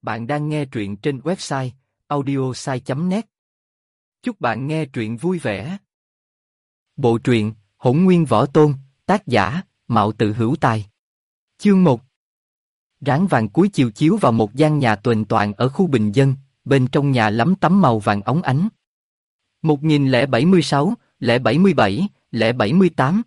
Bạn đang nghe truyện trên website audiosai.net. Chúc bạn nghe truyện vui vẻ. Bộ truyện Hỗn Nguyên Võ Tôn, tác giả Mạo Tự Hữu Tài. Chương 1. Ráng vàng cuối chiều chiếu vào một gian nhà tuềnh toạng ở khu bình dân, bên trong nhà lắm tấm màu vàng óng ánh. 1076, 077, 078.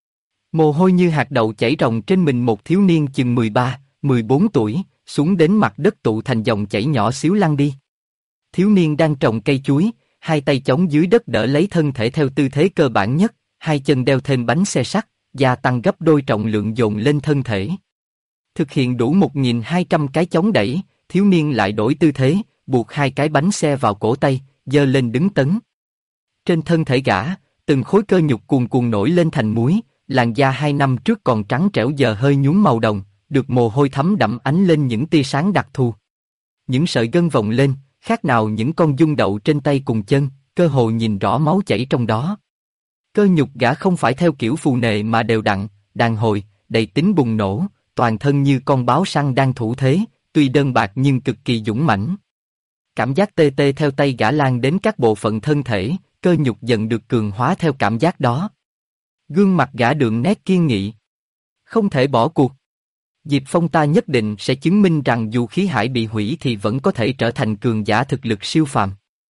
Mồ hôi như hạt đậu chảy ròng trên mình một thiếu niên chừng 13, 14 tuổi, xuống đến mặt đất tụ thành dòng chảy nhỏ xíu lăn đi. Thiếu niên đang trồng cây chuối, hai tay chống dưới đất đỡ lấy thân thể theo tư thế cơ bản nhất, hai chân đeo thêm bánh xe sắt, gia tăng gấp đôi trọng lượng dồn lên thân thể. Thực hiện đủ 1200 cái chống đẩy, thiếu niên lại đổi tư thế, buộc hai cái bánh xe vào cổ tay, giơ lên đứng tấn. Trên thân thể gã, từng khối cơ nhục cuồn cuộn nổi lên thành muối, làn da 2 năm trước còn trắng trẻo giờ hơi nhuốm màu đồng, được mồ hôi thấm đậm ánh lên những tia sáng đặc thù. Những sợi gân vòng lên, khác nào những con giun đậu trên tay cùng chân, cơ hồ nhìn rõ máu chảy trong đó. Cơ nhục gã không phải theo kiểu phù nề mà đều đặn, đàn hồi, đầy tính bùng nổ, toàn thân như con báo săn đang thủ thế, tuy đơn bạc nhưng cực kỳ dũng mãnh. Cảm giác tê tê theo tay gã lan đến các bộ phận thân thể, cơ nhục dần được cường hóa theo cảm giác đó. Gương mặt gã đượm nét kiên nghị. Không thể bỏ cuộc. Diệp Phong ta nhất định sẽ chứng minh rằng dù khí hải bị hủy thì vẫn có thể trở thành cường giả thực lực siêu phàm.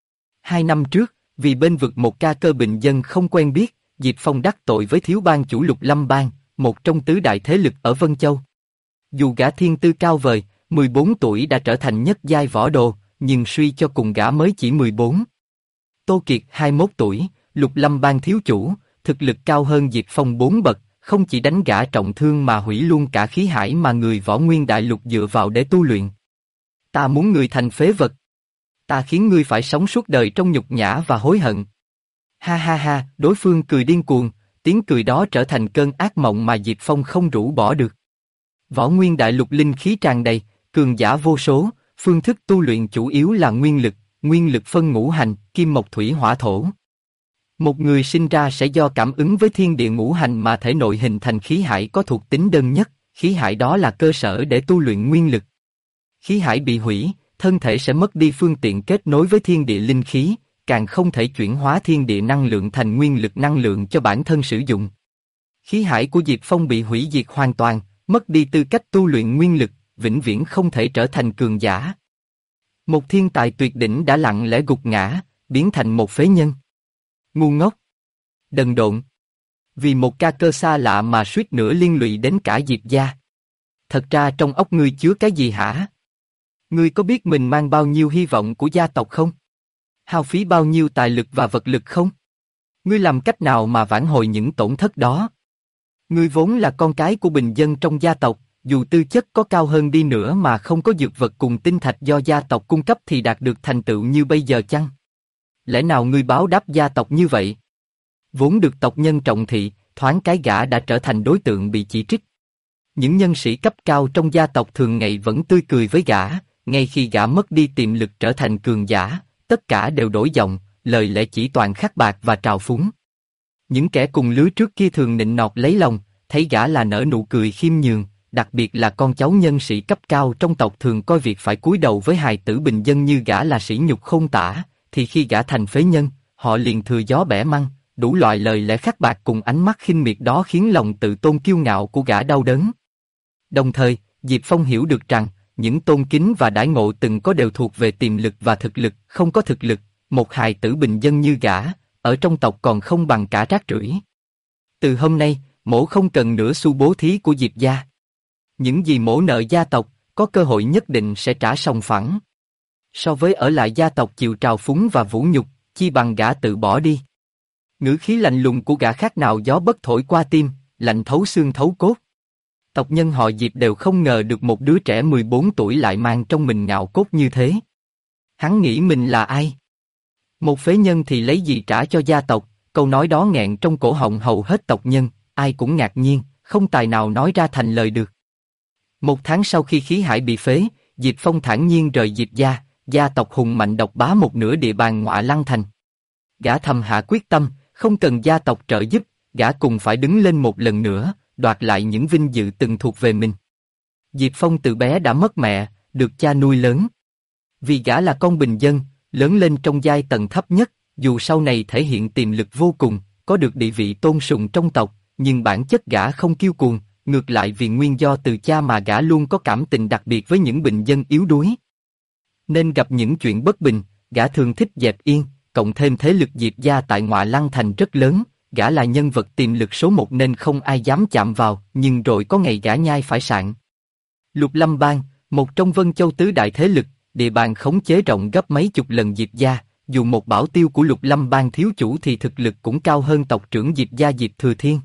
2 năm trước, vì bên vực một ca cơ bình dân không quen biết, Diệp Phong đắc tội với thiếu bang chủ Lục Lâm Bang, một trong tứ đại thế lực ở Vân Châu. Dù gã thiên tư cao vời, 14 tuổi đã trở thành nhất giai võ đồ, nhưng suy cho cùng gã mới chỉ 14. Tô Kiệt 21 tuổi, Lục Lâm Bang thiếu chủ, thực lực cao hơn Diệp Phong 4 bậc, không chỉ đánh gã trọng thương mà hủy luôn cả khí hải mà người võ nguyên đại lục dựa vào để tu luyện. Ta muốn ngươi thành phế vật. Ta khiến ngươi phải sống suốt đời trong nhục nhã và hối hận. Ha ha ha, đối phương cười điên cuồng, tiếng cười đó trở thành cơn ác mộng mà Diệp Phong không rũ bỏ được. Võ nguyên đại lục linh khí tràn đầy, cường giả vô số, phương thức tu luyện chủ yếu là nguyên lực phân ngũ hành, kim mộc thủy hỏa thổ. Một người sinh ra sẽ do cảm ứng với thiên địa ngũ hành mà thể nội hình thành khí hải có thuộc tính đơn nhất, khí hải đó là cơ sở để tu luyện nguyên lực. Khí hải bị hủy, thân thể sẽ mất đi phương tiện kết nối với thiên địa linh khí, càng không thể chuyển hóa thiên địa năng lượng thành nguyên lực năng lượng cho bản thân sử dụng. Khí hải của Diệp Phong bị hủy diệt hoàn toàn, mất đi tư cách tu luyện nguyên lực, vĩnh viễn không thể trở thành cường giả. Một thiên tài tuyệt đỉnh đã lặng lẽ gục ngã, biến thành một phế nhân. Ngu ngốc, đần độn, vì một ca cơ xa lạ mà suýt nữa liên lụy đến cả Diệp gia. Thật ra trong óc ngươi chứa cái gì hả? Ngươi có biết mình mang bao nhiêu hy vọng của gia tộc không? Hao phí bao nhiêu tài lực và vật lực không? Ngươi làm cách nào mà vãn hồi những tổn thất đó? Ngươi vốn là con cái của bình dân trong gia tộc, dù tư chất có cao hơn đi nữa mà không có dược vật cùng tinh thạch do gia tộc cung cấp thì đạt được thành tựu như bây giờ chăng? Lẽ nào ngươi báo đáp gia tộc như vậy? Vốn được tộc nhân trọng thị, thoáng cái gã đã trở thành đối tượng bị chỉ trích. Những nhân sĩ cấp cao trong gia tộc thường ngày vẫn tươi cười với gã, ngay khi gã mất đi tiềm lực trở thành cường giả, tất cả đều đổi giọng, lời lẽ chỉ toàn khắc bạc và trào phúng. Những kẻ cùng lứa trước kia thường nịnh nọt lấy lòng, thấy gã là nở nụ cười khiêm nhường, đặc biệt là con cháu nhân sĩ cấp cao trong tộc thường coi việc phải cúi đầu với hài tử bình dân như gã là sỉ nhục không tả, thì khi gã thành phế nhân, họ liền thừa gió bẻ măng, đủ loại lời lẽ khắc bạc cùng ánh mắt khinh miệt đó khiến lòng tự tôn kiêu ngạo của gã đau đớn. Đồng thời, Diệp Phong hiểu được rằng, những tôn kính và đãi ngộ từng có đều thuộc về tiềm lực và thực lực, không có thực lực, một hài tử bình dân như gã, ở trong tộc còn không bằng cả rác rưởi. Từ hôm nay, mỗ không cần nửa xu bố thí của Diệp gia. Những gì mỗ nợ gia tộc, có cơ hội nhất định sẽ trả sòng phẳng. So với ở lại gia tộc chịu trào phúng và vũ nhục, chi bằng gã tự bỏ đi. Ngữ khí lạnh lùng của gã khác nào gió bất thổi qua tim, lạnh thấu xương thấu cốt. Tộc nhân họ Diệp đều không ngờ được một đứa trẻ 14 tuổi lại mang trong mình ngạo cốt như thế. Hắn nghĩ mình là ai? Một phế nhân thì lấy gì trả cho gia tộc? Câu nói đó nghẹn trong cổ họng hầu hết tộc nhân, ai cũng ngạc nhiên, không tài nào nói ra thành lời được. 1 tháng sau khi khí hải bị phế, Diệp Phong thản nhiên rời Diệp gia, gia tộc hùng mạnh độc bá một nửa địa bàn Ngọa Lăng Thành. Gã thầm hạ quyết tâm, không cần gia tộc trợ giúp, gã cùng phải đứng lên một lần nữa, đoạt lại những vinh dự từng thuộc về mình. Diệp Phong từ bé đã mất mẹ, được cha nuôi lớn. Vì gã là con bình dân, lớn lên trong giai tầng thấp nhất, dù sau này thể hiện tiềm lực vô cùng, có được địa vị tôn sùng trong tộc, nhưng bản chất gã không kiêu cuồng, ngược lại vì nguyên do từ cha mà gã luôn có cảm tình đặc biệt với những bình dân yếu đuối. Nên gặp những chuyện bất bình, gã thường thích dẹp yên, cộng thêm thế lực Diệp gia tại Ngoại Lăng Thành rất lớn, gã là nhân vật tiềm lực số một nên không ai dám chạm vào, nhưng rồi có ngày gã nhai phải sạn. Lục Lâm Bang, một trong Vân Châu tứ đại thế lực, địa bàn khống chế rộng gấp mấy chục lần Diệp gia, dù một bảo tiêu của Lục Lâm Bang thiếu chủ thì thực lực cũng cao hơn tộc trưởng Diệp gia Diệp Thừa Thiên.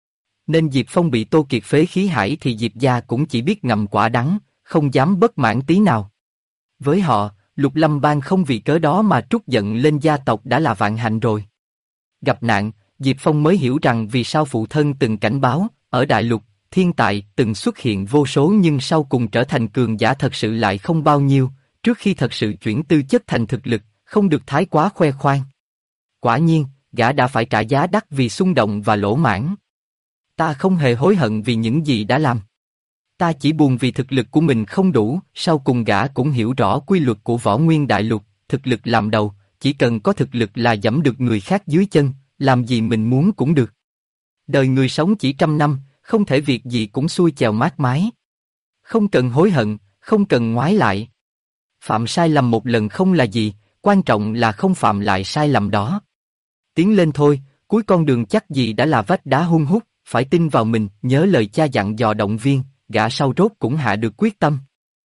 Nên Diệp Phong bị Tô Kiệt phế khí hải thì Diệp gia cũng chỉ biết ngậm quả đắng, không dám bất mãn tí nào. Với họ, Lục Lâm Bang không vì cớ đó mà trút giận lên gia tộc đã là vạn hạnh rồi. Gặp nạn, Diệp Phong mới hiểu rằng vì sao phụ thân từng cảnh báo, ở Đại Lục, thiên tài từng xuất hiện vô số nhưng sau cùng trở thành cường giả thật sự lại không bao nhiêu, trước khi thật sự chuyển tư chất thành thực lực, không được thái quá khoe khoang. Quả nhiên, gã đã phải trả giá đắt vì xung động và lỗ mãn. Ta không hề hối hận vì những gì đã làm. Ta chỉ buồn vì thực lực của mình không đủ, sau cùng gã cũng hiểu rõ quy luật của Võ Nguyên Đại Lục, thực lực làm đầu, chỉ cần có thực lực là giẫm được người khác dưới chân, làm gì mình muốn cũng được. Đời người sống chỉ 100 năm, không thể việc gì cũng xuôi chèo mát mái. Không cần hối hận, không cần ngoái lại. Phạm sai lầm một lần không là gì, quan trọng là không phạm lại sai lầm đó. Tiến lên thôi, cuối con đường chắc gì đã là vách đá hun hút, phải tin vào mình, nhớ lời cha dặn dò động viên, gã sau rốt cũng hạ được quyết tâm.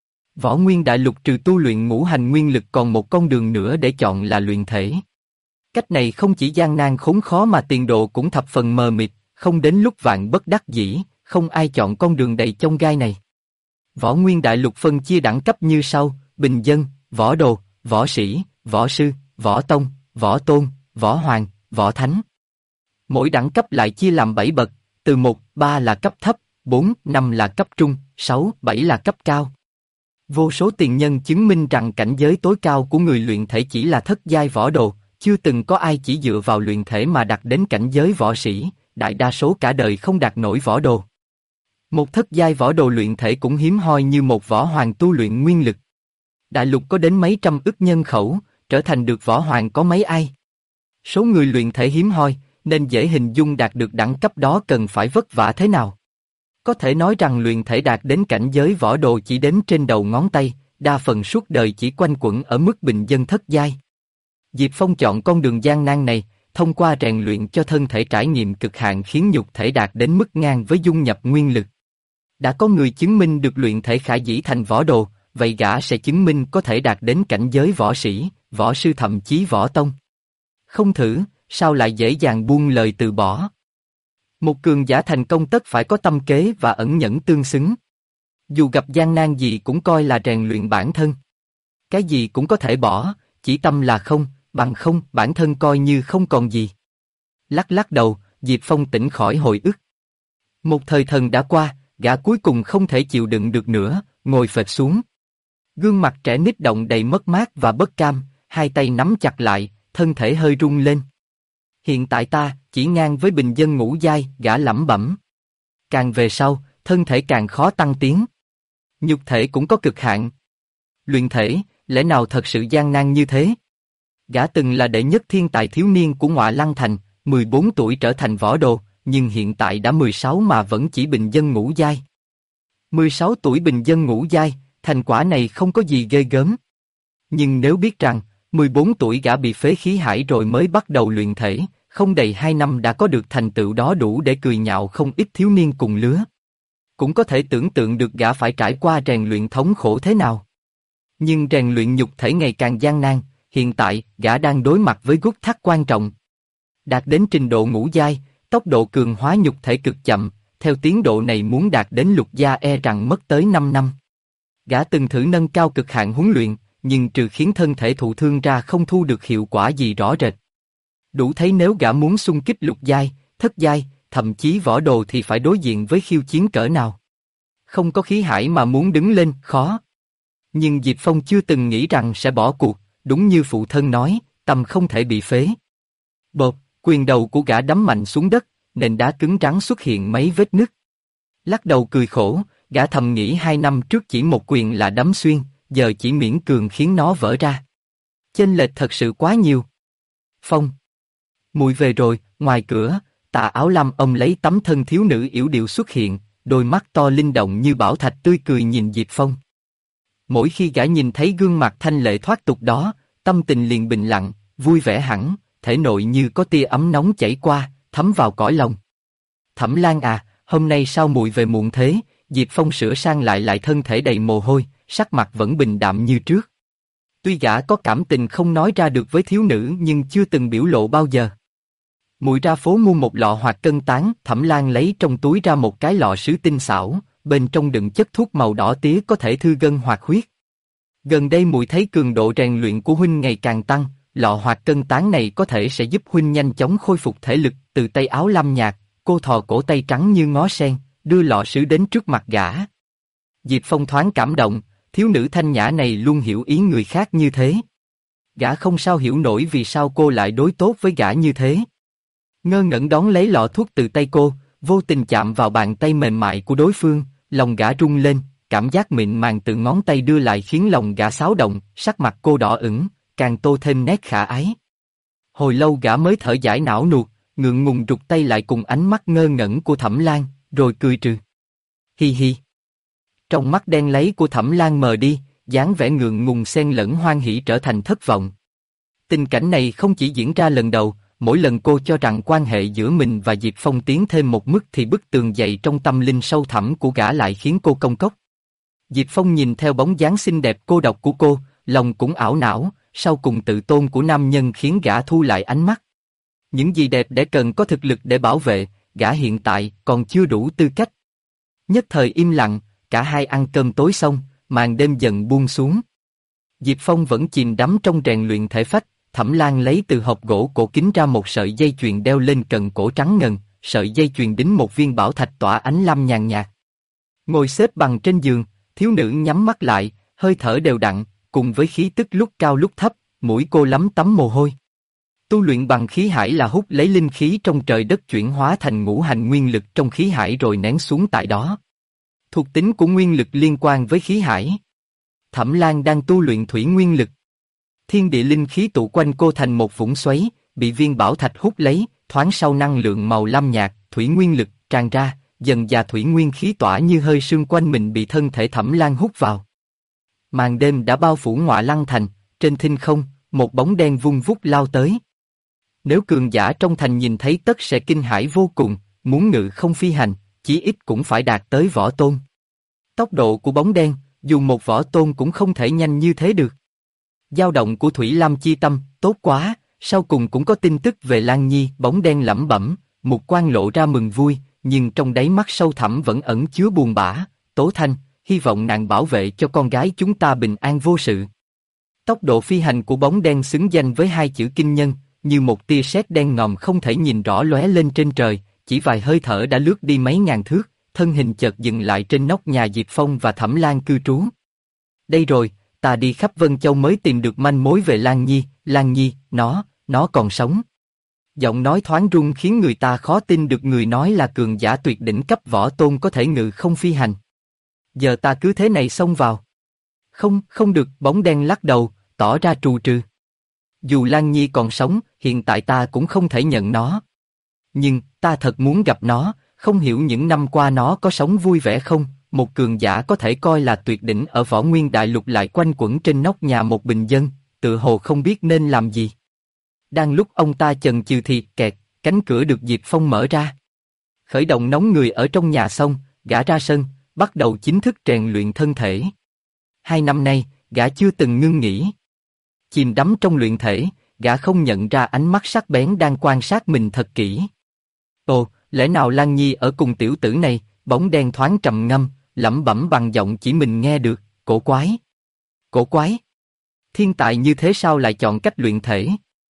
Võ Nguyên Đại Lục trừ tu luyện ngũ hành nguyên lực còn một con đường nữa để chọn là luyện thể. Cách này không chỉ gian nan khốn khó mà tiền đồ cũng thập phần mờ mịt, không đến lúc vạn bất đắc dĩ, không ai chọn con đường đầy chông gai này. Võ Nguyên Đại Lục phân chia đẳng cấp như sau: bình dân, võ đồ, võ sĩ, võ sư, võ tông, võ tôn, võ hoàng, võ thánh. Mỗi đẳng cấp lại chia làm 7 bậc, từ 1, 3 là cấp thấp, 4, 5 là cấp trung, 6, 7 là cấp cao. Vô số tiền nhân chứng minh rằng cảnh giới tối cao của người luyện thể chỉ là thất giai võ đồ, chưa từng có ai chỉ dựa vào luyện thể mà đạt đến cảnh giới võ sĩ, đại đa số cả đời không đạt nổi võ đồ. Một thất giai võ đồ luyện thể cũng hiếm hoi như một võ hoàng tu luyện nguyên lực. Đại lục có đến mấy trăm ức nhân khẩu, trở thành được võ hoàng có mấy ai. Số người luyện thể hiếm hoi, nên dễ hình dung đạt được đẳng cấp đó cần phải vất vả thế nào. Có thể nói rằng luyện thể đạt đến cảnh giới võ đồ chỉ đếm trên đầu ngón tay, đa phần suốt đời chỉ quanh quẩn ở mức bình dân thất giai. Diệp Phong chọn con đường gian nan này, thông qua rèn luyện cho thân thể trải nghiệm cực hạn khiến nhục thể đạt đến mức ngang với dung nhập nguyên lực. Đã có người chứng minh được luyện thể khả dĩ thành võ đồ, vậy gã sẽ chứng minh có thể đạt đến cảnh giới võ sĩ, võ sư thậm chí võ tông. Không thử, sao lại dễ dàng buông lời từ bỏ? Một cường giả thành công tất phải có tâm kế và ẩn nhẫn tương xứng. Dù gặp gian nan gì cũng coi là rèn luyện bản thân. Cái gì cũng có thể bỏ, chỉ tâm là không, bằng không bản thân coi như không còn gì. Lắc lắc đầu, Diệp Phong tỉnh khỏi hồi ức. Một thời thần đã qua, gã cuối cùng không thể chịu đựng được nữa, ngồi phịch xuống. Gương mặt trẻ nít động đầy mất mát và bất cam, hai tay nắm chặt lại, thân thể hơi rung lên. Hiện tại ta chỉ ngang với bình dân ngũ giai, gã lẩm bẩm. Càng về sau, thân thể càng khó tăng tiến. Nhục thể cũng có cực hạn. Luyện thể, lẽ nào thật sự gian nan như thế? Gã từng là đệ nhất thiên tài thiếu niên của Ngoại Lăng Thành, 14 tuổi trở thành võ đồ, nhưng hiện tại đã 16 mà vẫn chỉ bình dân ngũ giai. 16 tuổi bình dân ngũ giai, thành quả này không có gì ghê gớm. Nhưng nếu biết rằng, 14 tuổi gã bị phế khí hải rồi mới bắt đầu luyện thể, không đầy 2 năm đã có được thành tựu đó đủ để cười nhạo không ít thiếu niên cùng lứa. Cũng có thể tưởng tượng được gã phải trải qua rèn luyện thống khổ thế nào. Nhưng rèn luyện nhục thể ngày càng gian nan, hiện tại gã đang đối mặt với gút thắt quan trọng. Đạt đến trình độ ngũ giai, tốc độ cường hóa nhục thể cực chậm, theo tiến độ này muốn đạt đến lục gia rằng mất tới 5 năm. Gã từng thử nâng cao cực hạn huấn luyện, nhưng trừ khiến thân thể thụ thương ra không thu được hiệu quả gì rõ rệt. Đủ thấy nếu gã muốn xung kích lục giai, thất giai, thậm chí võ đồ thì phải đối diện với khiêu chiến cỡ nào. Không có khí hải mà muốn đứng lên, khó. Nhưng Diệp Phong chưa từng nghĩ rằng sẽ bỏ cuộc, đúng như phụ thân nói, tâm không thể bị phế. Bộp, quyền đầu của gã đấm mạnh xuống đất, nền đá cứng rắn xuất hiện mấy vết nứt. Lắc đầu cười khổ, gã thầm nghĩ 2 năm trước chỉ một quyền là đấm xuyên, giờ chỉ miễn cường khiến nó vỡ ra. Chênh lệch thật sự quá nhiều. Phong. Muội về rồi. Ngoài cửa, Tà Áo Lam ông lấy tấm thân thiếu nữ yểu điệu xuất hiện, đôi mắt to linh động như bảo thạch tươi cười nhìn Diệp Phong. Mỗi khi gã nhìn thấy gương mặt thanh lệ thoát tục đó, tâm tình liền bình lặng, vui vẻ hẳn, thể nội như có tia ấm nóng chảy qua, thấm vào cõi lòng. Thẩm Lan à, hôm nay sao muội về muộn thế? Diệp Phong sửa sang lại thân thể đầy mồ hôi, sắc mặt vẫn bình đạm như trước. Tuy gã có cảm tình không nói ra được với thiếu nữ nhưng chưa từng biểu lộ bao giờ. Muội ra phố mua một lọ hoạt cân tán. Thẩm Lan lấy trong túi ra một cái lọ sứ tinh xảo, bên trong đựng chất thuốc màu đỏ tía có thể thư gân hoạt huyết. Gần đây muội thấy cường độ rèn luyện của huynh ngày càng tăng, lọ hoạt cân tán này có thể sẽ giúp huynh nhanh chóng khôi phục thể lực. Từ tay Áo Lam nhạt, cô thò cổ tay trắng như ngó sen, đưa lọ sứ đến trước mặt gã. Diệp Phong thoáng cảm động, thiếu nữ thanh nhã này luôn hiểu ý người khác như thế. Gã không sao hiểu nổi vì sao cô lại đối tốt với gã như thế. Ngơ ngẩn đón lấy lọ thuốc từ tay cô, vô tình chạm vào bàn tay mềm mại của đối phương, lòng gã rung lên, cảm giác mịn màng từ ngón tay đưa lại khiến lòng gã xáo động, sắc mặt cô đỏ ửng, càng tô thêm nét khả ái. Hồi lâu gã mới thở giải não nuột, ngượng ngùng rụt tay lại cùng ánh mắt ngơ ngẩn của Thẩm Lan, rồi cười trừ. Hi hi. Trong mắt đen láy của Thẩm Lan mờ đi, dáng vẻ ngượng ngùng xen lẫn hoan hỉ trở thành thất vọng. Tình cảnh này không chỉ diễn ra lần đầu, mỗi lần cô cho rằng quan hệ giữa mình và Diệp Phong tiến thêm một mức thì bức tường dày trong tâm linh sâu thẳm của gã lại khiến cô cong cóc. Diệp Phong nhìn theo bóng dáng xinh đẹp cô độc của cô, lòng cũng ảo não, sau cùng tự tôn của nam nhân khiến gã thu lại ánh mắt. Những gì đẹp để cần có thực lực để bảo vệ, gã hiện tại còn chưa đủ tư cách. Nhất thời im lặng, cả hai ăn cơm tối xong, màn đêm dần buông xuống. Diệp Phong vẫn chìm đắm trong rèn luyện thể phách. Thẩm Lan lấy từ hộp gỗ cổ kính ra một sợi dây chuyền đeo lên cần cổ trắng ngần, sợi dây chuyền đính một viên bảo thạch tỏa ánh lam nhàn nhạt. Ngồi xếp bằng trên giường, thiếu nữ nhắm mắt lại, hơi thở đều đặn, cùng với khí tức lúc cao lúc thấp, mũi cô lấm tấm mồ hôi. Tu luyện bằng khí hải là hút lấy linh khí trong trời đất chuyển hóa thành ngũ hành nguyên lực trong khí hải rồi nén xuống tại đó. Thuộc tính của nguyên lực liên quan với khí hải. Thẩm Lan đang tu luyện thủy nguyên lực. Thiên địa linh khí tụ quanh cô thành một vũng xoáy, bị viên bảo thạch hút lấy, thoáng sau năng lượng màu lam nhạt, thủy nguyên lực tràn ra, dần dà thủy nguyên khí tỏa như hơi sương quanh mình bị thân thể Thẩm Lan hút vào. Màn đêm đã bao phủ Ngọa Lăng thành, trên thinh không, một bóng đen vung vút lao tới. Nếu cường giả trong thành nhìn thấy tất sẽ kinh hãi vô cùng, muốn ngự không phi hành, chí ít cũng phải đạt tới võ tôn. Tốc độ của bóng đen, dù một võ tôn cũng không thể nhanh như thế được. Dao động của Thủy Lam chi tâm, tốt quá, sau cùng cũng có tin tức về Lan Nhi. Bóng đen lẩm bẩm, mục quan lộ ra mừng vui, nhưng trong đáy mắt sâu thẳm vẫn ẩn chứa buồn bã. Tố Thanh, hy vọng nàng bảo vệ cho con gái chúng ta bình an vô sự. Tốc độ phi hành của bóng đen xứng danh với hai chữ kinh nhân, như một tia sét đen ngòm không thể nhìn rõ lóe lên trên trời, chỉ vài hơi thở đã lướt đi mấy ngàn thước, thân hình chợt dừng lại trên nóc nhà Diệp Phong và Thẩm Lan cư trú. Đây rồi, ta đi khắp Vân Châu mới tìm được manh mối về Lan Nhi, nó còn sống. Giọng nói thoáng run khiến người ta khó tin được người nói là cường giả tuyệt đỉnh cấp võ tôn có thể ngự không phi hành. Giờ ta cứ thế này xông vào. Không được, bóng đen lắc đầu, tỏ ra trù trừ. Dù Lan Nhi còn sống, hiện tại ta cũng không thể nhận nó. Nhưng, ta thật muốn gặp nó, không hiểu những năm qua nó có sống vui vẻ không? Một cường giả có thể coi là tuyệt đỉnh ở Võ Nguyên Đại Lục lại quanh quẩn trên nóc nhà một bình dân, tự hồ không biết nên làm gì. Đang lúc ông ta chần chừ thì kẹt, cánh cửa được Diệp Phong mở ra. Khởi động nóng người ở trong nhà xong, gã ra sân, bắt đầu chính thức rèn luyện thân thể. 2 năm nay, gã chưa từng ngưng nghỉ. Chìm đắm trong luyện thể, gã không nhận ra ánh mắt sắc bén đang quan sát mình thật kỹ. Ồ, lẽ nào Lan Nhi ở cùng tiểu tử này? Bóng đen thoáng trầm ngâm, lẩm bẩm bằng giọng chỉ mình nghe được, cổ quái. Cổ quái? Thiên tài như thế sao lại chọn cách luyện thể?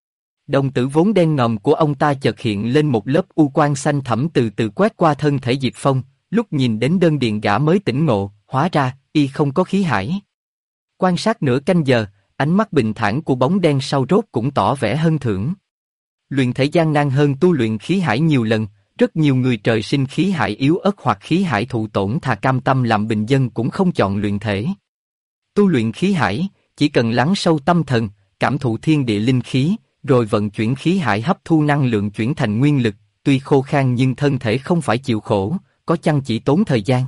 Đồng tử vốn đen ngòm của ông ta chợt hiện lên một lớp u quang xanh thẳm từ từ quét qua thân thể Diệp Phong, lúc nhìn đến đơn điền gã mới tỉnh ngộ, hóa ra, y không có khí hải. Quan sát nửa canh giờ, ánh mắt bình thản của bóng đen sau rốt cũng tỏ vẻ hân thưởng. Luyện thể gian nan hơn tu luyện khí hải nhiều lần, rất nhiều người trời sinh khí hải yếu ớt hoặc khí hải thụ tổn thà cam tâm làm bình dân cũng không chọn luyện thể. Tu luyện khí hải, chỉ cần lắng sâu tâm thần, cảm thụ thiên địa linh khí, rồi vận chuyển khí hải hấp thu năng lượng chuyển thành nguyên lực, tuy khô khan nhưng thân thể không phải chịu khổ, có chăng chỉ tốn thời gian.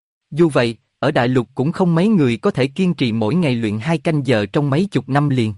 Dù vậy, ở đại lục cũng không mấy người có thể kiên trì mỗi ngày luyện 2 canh giờ trong mấy chục năm liền.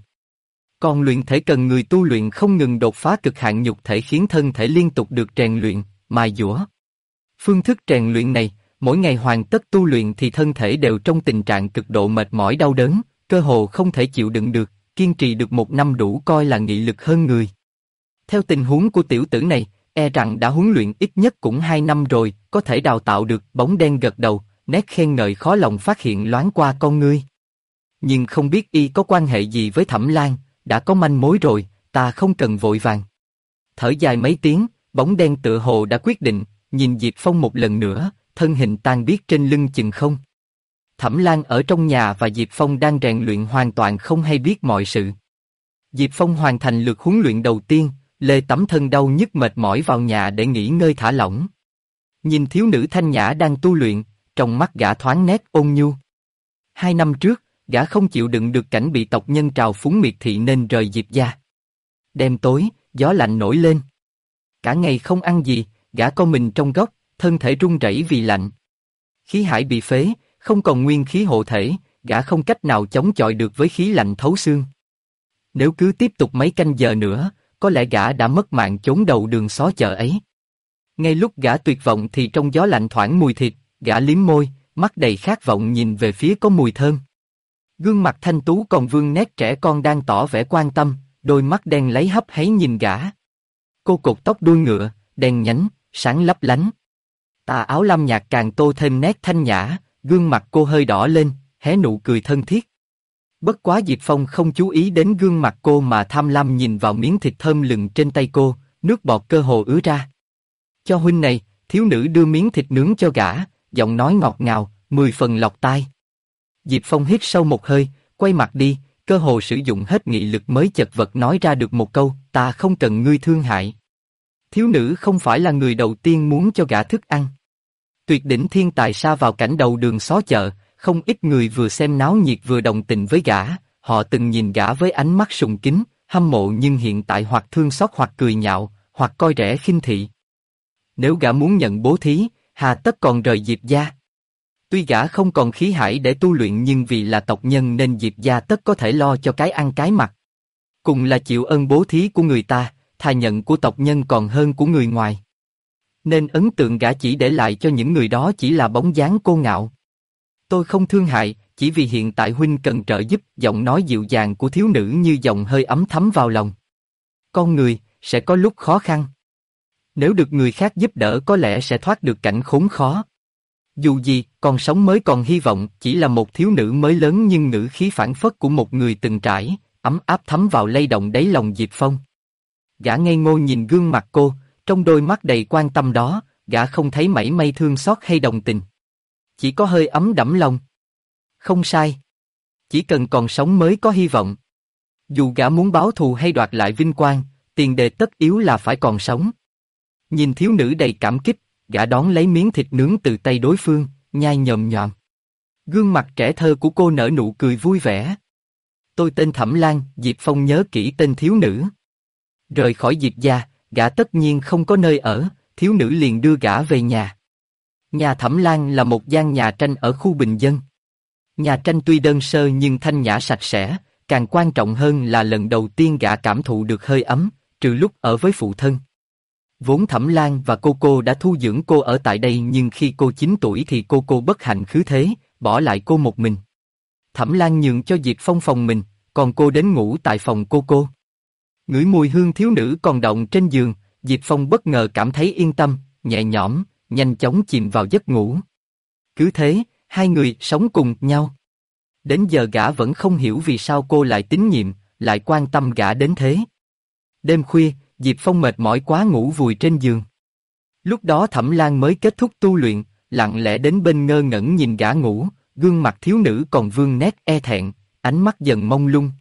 Còn luyện thể cần người tu luyện không ngừng đột phá cực hạn nhục thể khiến thân thể liên tục được rèn luyện, mài dũa. Phương thức rèn luyện này, mỗi ngày hoàn tất tu luyện thì thân thể đều trong tình trạng cực độ mệt mỏi đau đớn, cơ hồ không thể chịu đựng được, kiên trì được 1 năm đủ coi là nghị lực hơn người. Theo tình huống của tiểu tử này, e rằng đã huấn luyện ít nhất cũng 2 năm rồi, có thể đào tạo được. Bóng đen gật đầu, nét khen ngợi khó lòng phát hiện loáng qua con ngươi. Nhưng không biết y có quan hệ gì với Thẩm Lan, đã có manh mối rồi, ta không cần vội vàng. Thở dài mấy tiếng, bóng đen tựa hồ đã quyết định, nhìn Diệp Phong một lần nữa, thân hình tan biết trên lưng chừng không. Thẩm Lan ở trong nhà và Diệp Phong đang rèn luyện hoàn toàn không hay biết mọi sự. Diệp Phong hoàn thành lượt huấn luyện đầu tiên, lê tấm thân đau nhức mệt mỏi vào nhà để nghỉ ngơi thả lỏng. Nhìn thiếu nữ thanh nhã đang tu luyện, trong mắt gã thoáng nét ôn nhu. 2 năm trước, gã không chịu đựng được cảnh bị tộc nhân trào phúng miệt thị nên rời Diệp gia. Đêm tối, gió lạnh nổi lên. Cả ngày không ăn gì, gã co mình trong góc, thân thể run rẩy vì lạnh. Khí hải bị phế, không còn nguyên khí hộ thể, gã không cách nào chống chọi được với khí lạnh thấu xương. Nếu cứ tiếp tục mấy canh giờ nữa, có lẽ gã đã mất mạng chốn đầu đường xó chợ ấy. Ngay lúc gã tuyệt vọng thì trong gió lạnh thoảng mùi thịt, gã liếm môi, mắt đầy khát vọng nhìn về phía có mùi thơm. Gương mặt thanh tú còn vương nét trẻ con đang tỏ vẻ quan tâm, đôi mắt đen lấy hấp háy nhìn gã. Cô cột tóc đuôi ngựa, đen nhánh, sáng lấp lánh. Tà áo lam nhạt càng tô thêm nét thanh nhã, gương mặt cô hơi đỏ lên, hé nụ cười thân thiết. Bất quá Diệp Phong không chú ý đến gương mặt cô mà tham lam nhìn vào miếng thịt thơm lừng trên tay cô, nước bọt cơ hồ ứa ra. Cho huynh này, thiếu nữ đưa miếng thịt nướng cho gã, giọng nói ngọt ngào, 10 phần lọt tai. Diệp Phong hít sâu một hơi, quay mặt đi, cơ hồ sử dụng hết nghị lực mới chật vật nói ra được một câu, ta không cần ngươi thương hại. Thiếu nữ không phải là người đầu tiên muốn cho gã thức ăn. Tuyệt đỉnh thiên tài sa vào cảnh đầu đường xó chợ, không ít người vừa xem náo nhiệt vừa đồng tình với gã, họ từng nhìn gã với ánh mắt sùng kính, hâm mộ nhưng hiện tại hoặc thương xót hoặc cười nhạo, hoặc coi rẻ khinh thị. Nếu gã muốn nhận bố thí, hà tất còn rời Diệp gia. Tuy gã không còn khí hải để tu luyện nhưng vì là tộc nhân nên Diệp gia tất có thể lo cho cái ăn cái mặc. Cùng là chịu ơn bố thí của người ta, thà nhận của tộc nhân còn hơn của người ngoài. Nên ấn tượng gã chỉ để lại cho những người đó chỉ là bóng dáng cô ngạo. Tôi không thương hại, chỉ vì hiện tại huynh cần trợ giúp. Giọng nói dịu dàng của thiếu nữ như dòng hơi ấm thấm vào lòng. Con người, sẽ có lúc khó khăn. Nếu được người khác giúp đỡ có lẽ sẽ thoát được cảnh khốn khó. Dù gì, còn sống mới còn hy vọng, chỉ là một thiếu nữ mới lớn nhưng ngữ khí phảng phất của một người từng trải, ấm áp thấm vào lay động đáy lòng Diệp Phong. Gã ngây ngô nhìn gương mặt cô, trong đôi mắt đầy quan tâm đó, gã không thấy mảy may thương xót hay đồng tình. Chỉ có hơi ấm đẫm lòng. Không sai. Chỉ cần còn sống mới có hy vọng. Dù gã muốn báo thù hay đoạt lại vinh quang, tiền đề tất yếu là phải còn sống. Nhìn thiếu nữ đầy cảm kích, gã đón lấy miếng thịt nướng từ tay đối phương, nhai nhồm nhòm. Gương mặt trẻ thơ của cô nở nụ cười vui vẻ. Tôi tên Thẩm Lan, Diệp Phong nhớ kỹ tên thiếu nữ. Rời khỏi Diệp gia, gã tất nhiên không có nơi ở, thiếu nữ liền đưa gã về nhà. Nhà Thẩm Lan là một gian nhà tranh ở khu bình dân. Nhà tranh tuy đơn sơ nhưng thanh nhã sạch sẽ, càng quan trọng hơn là lần đầu tiên gã cảm thụ được hơi ấm, trừ lúc ở với phụ thân. Vốn Thẩm Lan và cô đã thu dưỡng cô ở tại đây nhưng khi cô 9 tuổi thì cô bất hạnh khứ thế, bỏ lại cô một mình. Thẩm Lan nhường cho Diệp Phong phòng mình, còn cô đến ngủ tại phòng cô. Ngửi mùi hương thiếu nữ còn đọng trên giường, Diệp Phong bất ngờ cảm thấy yên tâm, nhẹ nhõm, nhanh chóng chìm vào giấc ngủ. Cứ thế, hai người sống cùng nhau. Đến giờ gã vẫn không hiểu vì sao cô lại tín nhiệm, lại quan tâm gã đến thế. Đêm khuya, Diệp Phong mệt mỏi quá ngủ vùi trên giường. Lúc đó Thẩm Lan mới kết thúc tu luyện, lặng lẽ đến bên ngơ ngẩn nhìn gã ngủ, gương mặt thiếu nữ còn vương nét e thẹn, ánh mắt dần mông lung.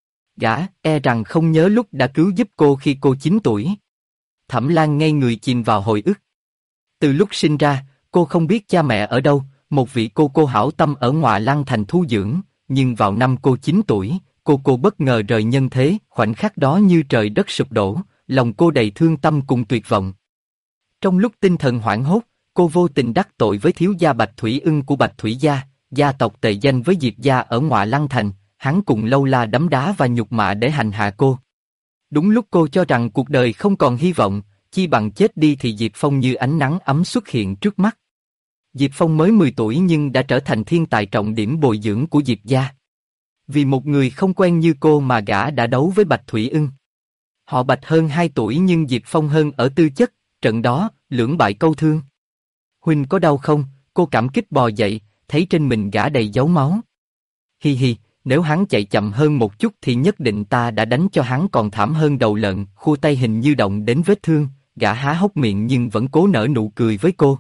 Gã e rằng không nhớ lúc đã cứu giúp cô khi cô 9 tuổi. Thẩm Lan ngây người chìm vào hồi ức. Từ lúc sinh ra, cô không biết cha mẹ ở đâu, một vị cô hảo tâm ở Ngọa Lăng thành thu dưỡng, nhưng vào năm cô 9 tuổi, cô bất ngờ rời nhân thế, khoảnh khắc đó như trời đất sụp đổ, lòng cô đầy thương tâm cùng tuyệt vọng. Trong lúc tinh thần hoảng hốt, cô vô tình đắc tội với thiếu gia Bạch Thủy Ưng của Bạch Thủy gia, gia tộc tề danh với Diệp gia ở Ngoại Lăng Thành, hắn cùng lâu la đấm đá và nhục mạ để hành hạ cô. Đúng lúc cô cho rằng cuộc đời không còn hy vọng, chi bằng chết đi thì Diệp Phong như ánh nắng ấm xuất hiện trước mắt. Diệp Phong mới 10 tuổi nhưng đã trở thành thiên tài trọng điểm bồi dưỡng của Diệp gia. Vì một người không quen như cô mà gã đã đấu với Bạch Thủy Ưng. Họ Bạch hơn 2 tuổi nhưng Diệp Phong hơn ở tư chất, trận đó, lưỡng bại câu thương. Huynh có đau không? Cô cảm kích bò dậy, thấy trên mình gã đầy dấu máu. Hi hi, nếu hắn chạy chậm hơn một chút thì nhất định ta đã đánh cho hắn còn thảm hơn đầu lợn. Khua tay hình như động đến vết thương, gã há hốc miệng nhưng vẫn cố nở nụ cười với cô.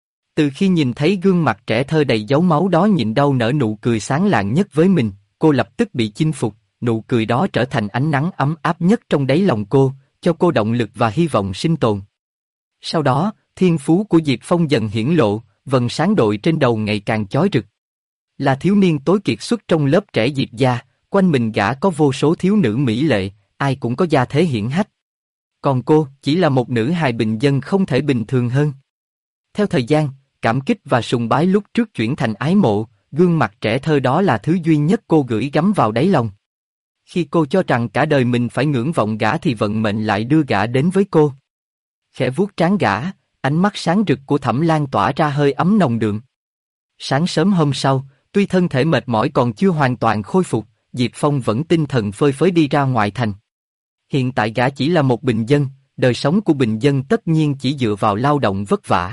Từ khi nhìn thấy gương mặt trẻ thơ đầy dấu máu đó nhịn đau nở nụ cười sáng lạng nhất với mình, cô lập tức bị chinh phục, nụ cười đó trở thành ánh nắng ấm áp nhất trong đáy lòng cô, cho cô động lực và hy vọng sinh tồn. Sau đó, thiên phú của Diệp Phong dần hiển lộ, vầng sáng đội trên đầu ngày càng chói rực. Là thiếu niên tối kiệt xuất trong lớp trẻ Diệp gia, quanh mình gã có vô số thiếu nữ mỹ lệ, ai cũng có gia thế hiển hách. Còn cô chỉ là một nữ hài bình dân không thể bình thường hơn. Theo thời gian, cảm kích và sùng bái lúc trước chuyển thành ái mộ, gương mặt trẻ thơ đó là thứ duy nhất cô gửi gắm vào đáy lòng. Khi cô cho rằng cả đời mình phải ngưỡng vọng gã thì vận mệnh lại đưa gã đến với cô. Khẽ vuốt trán gã, ánh mắt sáng rực của Thẩm Lan tỏa ra hơi ấm nồng đượm. Sáng sớm hôm sau, tuy thân thể mệt mỏi còn chưa hoàn toàn khôi phục, Diệp Phong vẫn tinh thần phơi phới đi ra ngoại thành. Hiện tại gã chỉ là một bình dân, đời sống của bình dân tất nhiên chỉ dựa vào lao động vất vả.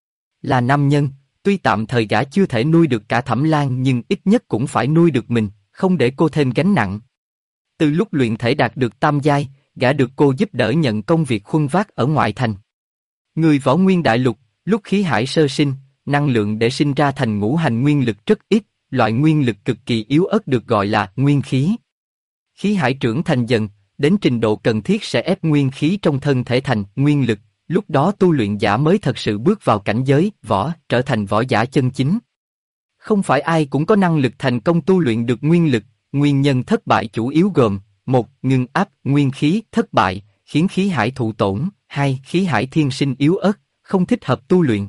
Là nam nhân, tuy tạm thời gã chưa thể nuôi được cả Thẩm Lan nhưng ít nhất cũng phải nuôi được mình, không để cô thêm gánh nặng. Từ lúc luyện thể đạt được tam giai, gã được cô giúp đỡ nhận công việc khuân vác ở ngoại thành. Người Võ Nguyên Đại Lục, lúc khí hải sơ sinh, năng lượng để sinh ra thành ngũ hành nguyên lực rất ít, loại nguyên lực cực kỳ yếu ớt được gọi là nguyên khí. Khí hải trưởng thành dần, đến trình độ cần thiết sẽ ép nguyên khí trong thân thể thành nguyên lực, lúc đó tu luyện giả mới thật sự bước vào cảnh giới võ, trở thành võ giả chân chính. Không phải ai cũng có năng lực thành công tu luyện được nguyên lực, nguyên nhân thất bại chủ yếu gồm: 1. Ngưng áp nguyên khí thất bại, khiến khí hải thụ tổn; 2. Khí hải thiên sinh yếu ớt, không thích hợp tu luyện.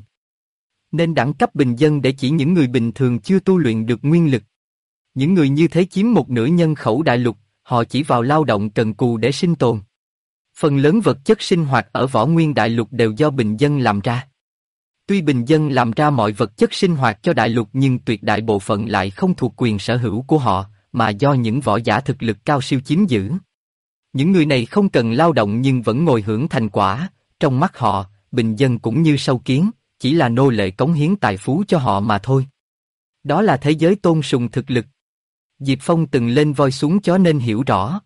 Nên đẳng cấp bình dân để chỉ những người bình thường chưa tu luyện được nguyên lực. Những người như thế chiếm một nửa nhân khẩu đại lục, họ chỉ vào lao động cần cù để sinh tồn. Phần lớn vật chất sinh hoạt ở Võ Nguyên Đại Lục đều do bình dân làm ra. Tuy bình dân làm ra mọi vật chất sinh hoạt cho đại lục nhưng tuyệt đại bộ phận lại không thuộc quyền sở hữu của họ, mà do những võ giả thực lực cao siêu chiếm giữ. Những người này không cần lao động nhưng vẫn ngồi hưởng thành quả, trong mắt họ, bình dân cũng như sâu kiến, chỉ là nô lệ cống hiến tài phú cho họ mà thôi. Đó là thế giới tôn sùng thực lực. Diệp Phong từng lên voi xuống chó nên hiểu rõ.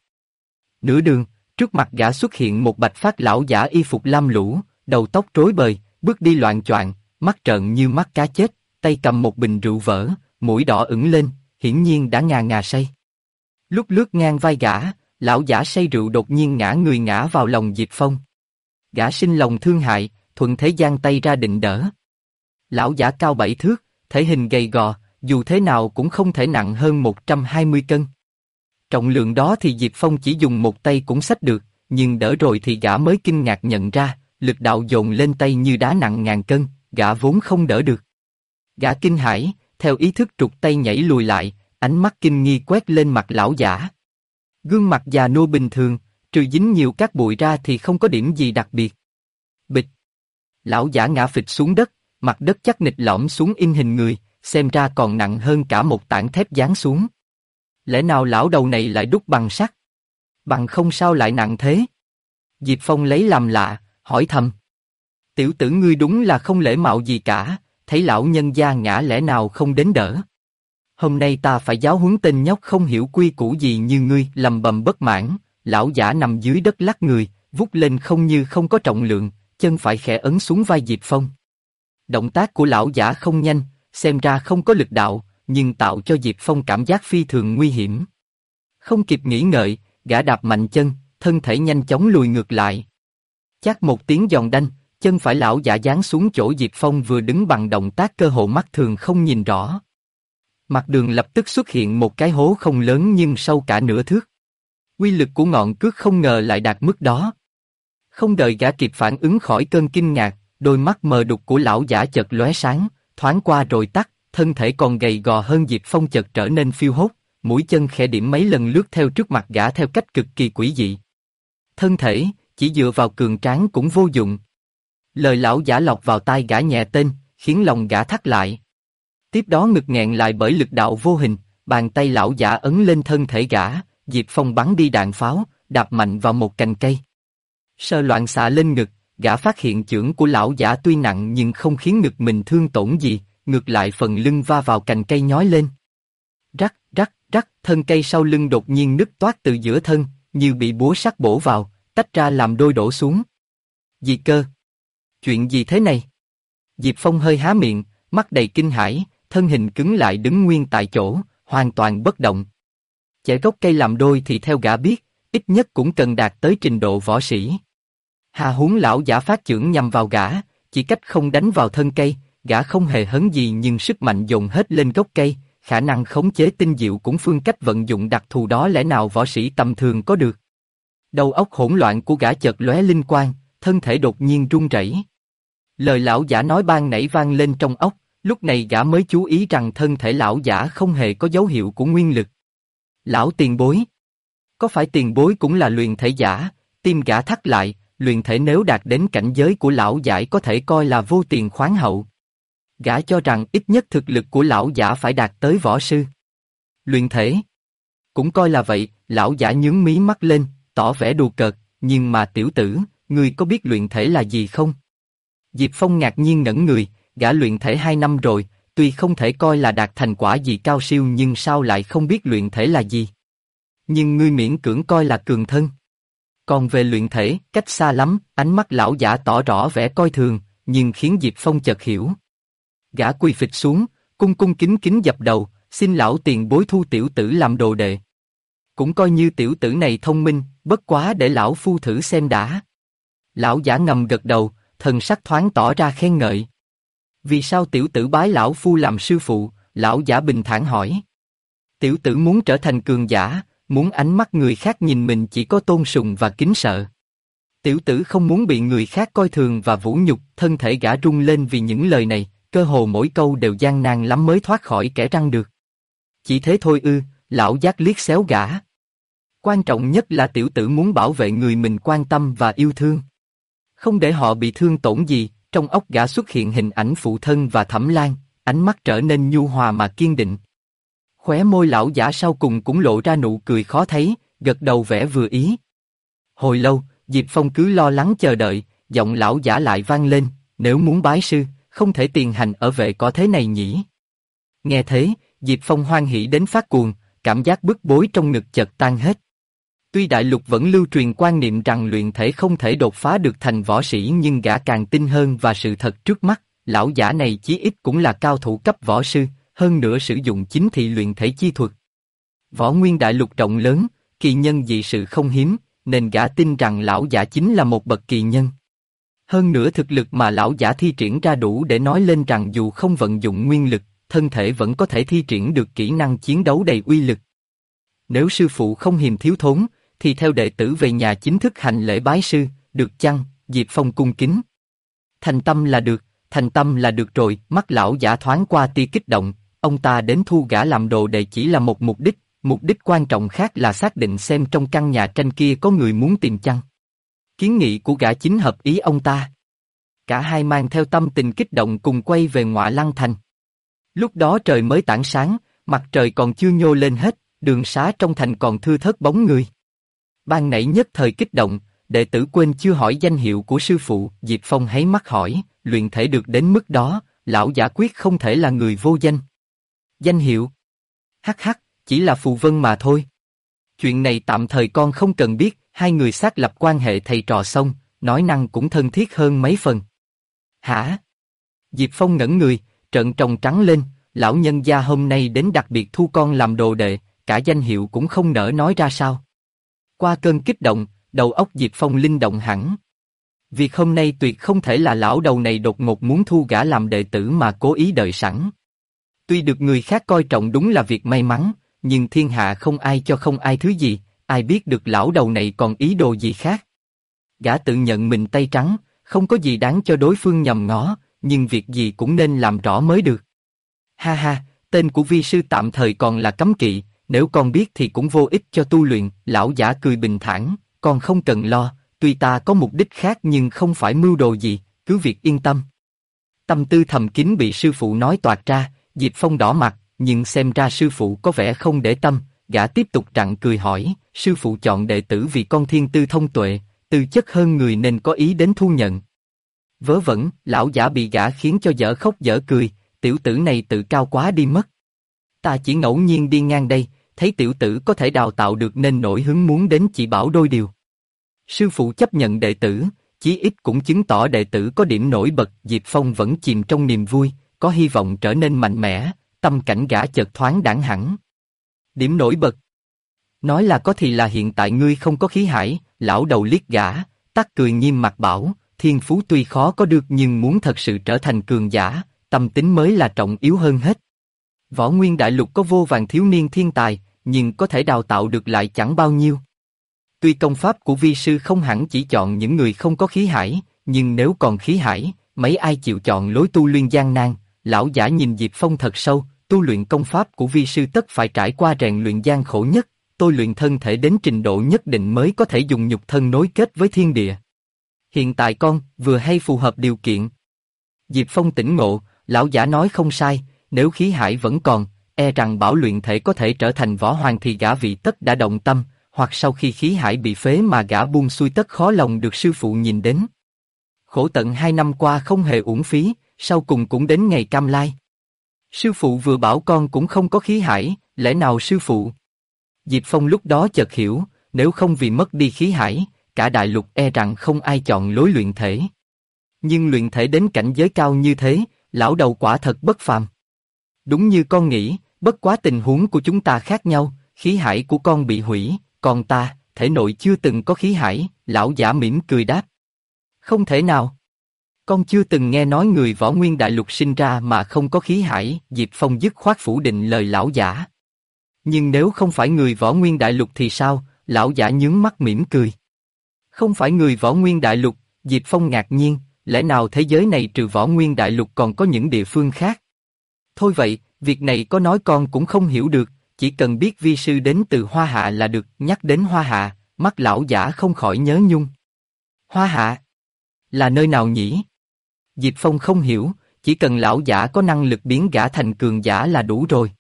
Nửa đường, trước mặt gã xuất hiện một bạch phát lão giả y phục lam lũ, đầu tóc rối bời, bước đi loạng choạng, mắt trợn như mắt cá chết, tay cầm một bình rượu vỡ, mũi đỏ ửng lên, hiển nhiên đã ngà ngà say. Lúc lướt ngang vai gã, lão giả say rượu đột nhiên ngã người ngã vào lòng Diệp Phong. Gã sinh lòng thương hại, thuận thế giang tay ra định đỡ. Lão giả cao 7 thước, thể hình gầy gò, dù thế nào cũng không thể nặng hơn 120 cân. Trọng lượng đó thì Diệp Phong chỉ dùng một tay cũng xách được, nhưng đỡ rồi thì gã mới kinh ngạc nhận ra, lực đạo dồn lên tay như đá nặng ngàn cân, gã vốn không đỡ được. Gã kinh hãi, theo ý thức trục tay nhảy lùi lại, ánh mắt kinh nghi quét lên mặt lão giả. Gương mặt già nua bình thường, trừ dính nhiều cát bụi ra thì không có điểm gì đặc biệt. Bịch! Lão giả ngã phịch xuống đất, mặt đất chắc nịch lõm xuống in hình người, xem ra còn nặng hơn cả một tảng thép giáng xuống. Lẽ nào lão đầu này lại đúc bằng sắt? Bằng không sao lại nặng thế? Diệp Phong lấy làm lạ, hỏi thầm. Tiểu tử ngươi đúng là không lễ mạo gì cả, thấy lão nhân gia ngã lẽ nào không đến đỡ. Hôm nay ta phải giáo huấn tên nhóc không hiểu quy củ gì như ngươi. Lầm bầm bất mãn, lão giả nằm dưới đất lắc người, vút lên không như không có trọng lượng, chân phải khẽ ấn xuống vai Diệp Phong. Động tác của lão giả không nhanh, xem ra không có lực đạo, nhưng tạo cho Diệp Phong cảm giác phi thường nguy hiểm. Không kịp nghĩ ngợi, gã đạp mạnh chân, thân thể nhanh chóng lùi ngược lại. Chát một tiếng giòn đanh, chân phải lão giả giáng xuống chỗ Diệp Phong vừa đứng bằng động tác cơ hồ mắt thường không nhìn rõ. Mặt đường lập tức xuất hiện một cái hố không lớn nhưng sâu cả nửa thước. Uy lực của ngọn cước không ngờ lại đạt mức đó. Không đợi gã kịp phản ứng khỏi cơn kinh ngạc, đôi mắt mờ đục của lão giả chợt lóe sáng, thoáng qua rồi tắt, thân thể còn gầy gò hơn Diệp Phong chợt trở nên phiêu hốt, mũi chân khẽ điểm mấy lần lướt theo trước mặt gã theo cách cực kỳ quỷ dị. Thân thể, chỉ dựa vào cường tráng cũng vô dụng. Lời lão giả lọt vào tai gã nhẹ tên, khiến lòng gã thắt lại. Tiếp đó ngực nghẹn lại bởi lực đạo vô hình, bàn tay lão giả ấn lên thân thể gã, Diệp Phong bắn đi đạn pháo, đạp mạnh vào một cành cây. Sờ loạn xạ lên ngực, gã phát hiện chưởng của lão giả tuy nặng nhưng không khiến ngực mình thương tổn gì, ngược lại phần lưng va vào cành cây nhói lên. Rắc, rắc, rắc, thân cây sau lưng đột nhiên nứt toát từ giữa thân, như bị búa sắt bổ vào, tách ra làm đôi đổ xuống. Dị cơ? Chuyện gì thế này? Diệp Phong hơi há miệng, mắt đầy kinh hãi, thân hình cứng lại đứng nguyên tại chỗ, hoàn toàn bất động. Chẻ gốc cây làm đôi thì theo gã biết, ít nhất cũng cần đạt tới trình độ võ sĩ. Hà huống lão giả phát chưởng nhằm vào gã, chỉ cách không đánh vào thân cây, gã không hề hấn gì nhưng sức mạnh dồn hết lên gốc cây, khả năng khống chế tinh diệu cũng phương cách vận dụng đặc thù đó lẽ nào võ sĩ tầm thường có được. Đầu óc hỗn loạn của gã chợt lóe linh quang, thân thể đột nhiên run rẩy. Lời lão giả nói ban nãy vang lên trong óc, lúc này gã mới chú ý rằng thân thể lão giả không hề có dấu hiệu của nguyên lực. Lão tiền bối. Có phải tiền bối cũng là luyện thể giả? Tim gã thắt lại, luyện thể nếu đạt đến cảnh giới của lão giải có thể coi là vô tiền khoáng hậu. Gã cho rằng ít nhất thực lực của lão giả phải đạt tới võ sư. Luyện thể? Cũng coi là vậy, lão giả nhướng mí mắt lên, tỏ vẻ đùa cợt, nhưng mà tiểu tử, ngươi có biết luyện thể là gì không? Diệp Phong ngạc nhiên ngẩn người, gã luyện thể 2 năm rồi, tuy không thể coi là đạt thành quả gì cao siêu nhưng sao lại không biết luyện thể là gì? Nhưng ngươi miễn cưỡng coi là cường thân. Còn về luyện thể, cách xa lắm, ánh mắt lão giả tỏ rõ vẻ coi thường, nhưng khiến Diệp Phong chợt hiểu. Gã quỳ phịch xuống, cung cung kính kính dập đầu, xin lão tiền bối thu tiểu tử làm đồ đệ. Cũng coi như tiểu tử này thông minh, bất quá để lão phu thử xem đã. Lão giả ngầm gật đầu, thần sắc thoáng tỏ ra khen ngợi. Vì sao tiểu tử bái lão phu làm sư phụ? Lão giả bình thản hỏi. Tiểu tử muốn trở thành cường giả, muốn ánh mắt người khác nhìn mình chỉ có tôn sùng và kính sợ. Tiểu tử không muốn bị người khác coi thường và vũ nhục, thân thể gã rung lên vì những lời này, cơ hồ mỗi câu đều gian nan lắm mới thoát khỏi kẻ răng được. Chỉ thế thôi ư? Lão giác liếc xéo gã. Quan trọng nhất là tiểu tử muốn bảo vệ người mình quan tâm và yêu thương. Không để họ bị thương tổn gì, trong óc gã xuất hiện hình ảnh phụ thân và Thẩm Lan, ánh mắt trở nên nhu hòa mà kiên định. Khóe môi lão giả sau cùng cũng lộ ra nụ cười khó thấy, gật đầu vẻ vừa ý. Hồi lâu, Diệp Phong cứ lo lắng chờ đợi, giọng lão giả lại vang lên, nếu muốn bái sư, không thể tiền hành ở vệ cỏ thế này nhỉ. Nghe thế, Diệp Phong hoan hỉ đến phát cuồng, cảm giác bức bối trong ngực chợt tan hết. Tuy đại lục vẫn lưu truyền quan niệm rằng luyện thể không thể đột phá được thành võ sĩ nhưng gã càng tin hơn và sự thật trước mắt, lão giả này chí ít cũng là cao thủ cấp võ sư, hơn nữa sử dụng chính thị luyện thể chi thuật. Võ nguyên đại lục rộng lớn, kỳ nhân dị sự không hiếm, nên gã tin rằng lão giả chính là một bậc kỳ nhân. Hơn nữa thực lực mà lão giả thi triển ra đủ để nói lên rằng dù không vận dụng nguyên lực, thân thể vẫn có thể thi triển được kỹ năng chiến đấu đầy uy lực. Nếu sư phụ không hiềm thiếu thốn, thì theo đệ tử về nhà chính thức hành lễ bái sư, được chăng? Diệp Phong cung kính. Thành tâm là được, thành tâm là được rồi. Mắt lão giả thoáng qua tia kích động, ông ta đến thu gã làm đồ đệ chỉ là một mục đích quan trọng khác là xác định xem trong căn nhà tranh kia có người muốn tìm chăng. Kiến nghị của gã chính hợp ý ông ta. Cả hai mang theo tâm tình kích động cùng quay về Ngọa Lăng Thành. Lúc đó trời mới tảng sáng, mặt trời còn chưa nhô lên hết, đường xá trong thành còn thưa thớt bóng người. Ban nãy nhất thời kích động, đệ tử quên chưa hỏi danh hiệu của sư phụ. Diệp Phong háy mắt hỏi, luyện thể được đến mức đó, lão giả quyết không thể là người vô danh. Danh hiệu? Hắc hắc, chỉ là phù vân mà thôi. Chuyện này tạm thời con không cần biết. Hai người xác lập quan hệ thầy trò xong, nói năng cũng thân thiết hơn mấy phần. Hả? Diệp Phong ngẩn người, trợn tròng trắng lên, lão nhân gia hôm nay đến đặc biệt thu con làm đồ đệ, cả danh hiệu cũng không nỡ nói ra sao. Qua cơn kích động, đầu óc Diệp Phong linh động hẳn. Việc hôm nay tuyệt không thể là lão đầu này đột ngột muốn thu gã làm đệ tử mà cố ý đợi sẵn. Tuy được người khác coi trọng đúng là việc may mắn, nhưng thiên hạ không ai cho không ai thứ gì, ai biết được lão đầu này còn ý đồ gì khác. Gã tự nhận mình tay trắng, không có gì đáng cho đối phương nhòm ngó, nhưng việc gì cũng nên làm rõ mới được. Ha ha, tên của vi sư tạm thời còn là cấm kỵ, nếu con biết thì cũng vô ích cho tu luyện. Lão giả cười bình thản, con không cần lo, tuy ta có mục đích khác nhưng không phải mưu đồ gì, cứ việc yên tâm. Tâm tư thầm kín bị sư phụ nói toạc ra, Diệp Phong đỏ mặt, nhưng xem ra sư phụ có vẻ không để tâm, gã tiếp tục rặng cười hỏi, sư phụ chọn đệ tử vì con thiên tư thông tuệ, tư chất hơn người nên có ý đến thu nhận. Vớ vẩn, lão giả bị gã khiến cho dở khóc dở cười, tiểu tử này tự cao quá đi mất. Ta chỉ ngẫu nhiên đi ngang đây, thấy tiểu tử có thể đào tạo được nên nổi hứng muốn đến chỉ bảo đôi điều. Sư phụ chấp nhận đệ tử, chí ít cũng chứng tỏ đệ tử có điểm nổi bật. Diệp Phong vẫn chìm trong niềm vui, có hy vọng trở nên mạnh mẽ, tâm cảnh gã chợt thoáng đãng hẳn. Điểm nổi bật? Nói là có thì là hiện tại ngươi không có khí hải. Lão đầu liếc gã, tắt cười nghiêm mặt bảo, thiên phú tuy khó có được nhưng muốn thật sự trở thành cường giả, tâm tính mới là trọng yếu hơn hết. Võ Nguyên Đại Lục có vô vàn thiếu niên thiên tài, nhưng có thể đào tạo được lại chẳng bao nhiêu. Tuy công pháp của vi sư không hẳn chỉ chọn những người không có khí hải, nhưng nếu còn khí hải, mấy ai chịu chọn lối tu luyện gian nan. Lão giả nhìn Diệp Phong thật sâu, tu luyện công pháp của vi sư tất phải trải qua rèn luyện gian khổ nhất, tôi luyện thân thể đến trình độ nhất định mới có thể dùng nhục thân nối kết với thiên địa. Hiện tại con vừa hay phù hợp điều kiện. Diệp Phong tỉnh ngộ, lão giả nói không sai, nếu khí hải vẫn còn, e rằng bảo luyện thể có thể trở thành võ hoàng thì gã vị tất đã động tâm, hoặc sau khi khí hải bị phế mà gã buông xuôi tất khó lòng được sư phụ nhìn đến. Khổ tận 2 năm qua không hề uổng phí, sau cùng cũng đến ngày cam lai. Sư phụ vừa bảo con cũng không có khí hải, lẽ nào sư phụ? Diệp Phong lúc đó chợt hiểu, nếu không vì mất đi khí hải, cả đại lục e rằng không ai chọn lối luyện thể. Nhưng luyện thể đến cảnh giới cao như thế, lão đầu quả thật bất phàm. Đúng như con nghĩ, bất quá tình huống của chúng ta khác nhau, khí hải của con bị hủy, còn ta, thể nội chưa từng có khí hải. Lão giả mỉm cười đáp. Không thể nào. Con chưa từng nghe nói người Võ Nguyên Đại Lục sinh ra mà không có khí hải. Diệp Phong dứt khoát phủ định lời lão giả. Nhưng nếu không phải người Võ Nguyên Đại Lục thì sao? Lão giả nhướng mắt mỉm cười. Không phải người Võ Nguyên Đại Lục? Diệp Phong ngạc nhiên, lẽ nào thế giới này trừ Võ Nguyên Đại Lục còn có những địa phương khác? Thôi vậy, việc này có nói con cũng không hiểu được, chỉ cần biết vi sư đến từ Hoa Hạ là được. Nhắc đến Hoa Hạ, mắt lão giả không khỏi nhớ nhung. Hoa Hạ? Là nơi nào nhỉ? Diệp Phong không hiểu, chỉ cần lão giả có năng lực biến gã thành cường giả là đủ rồi.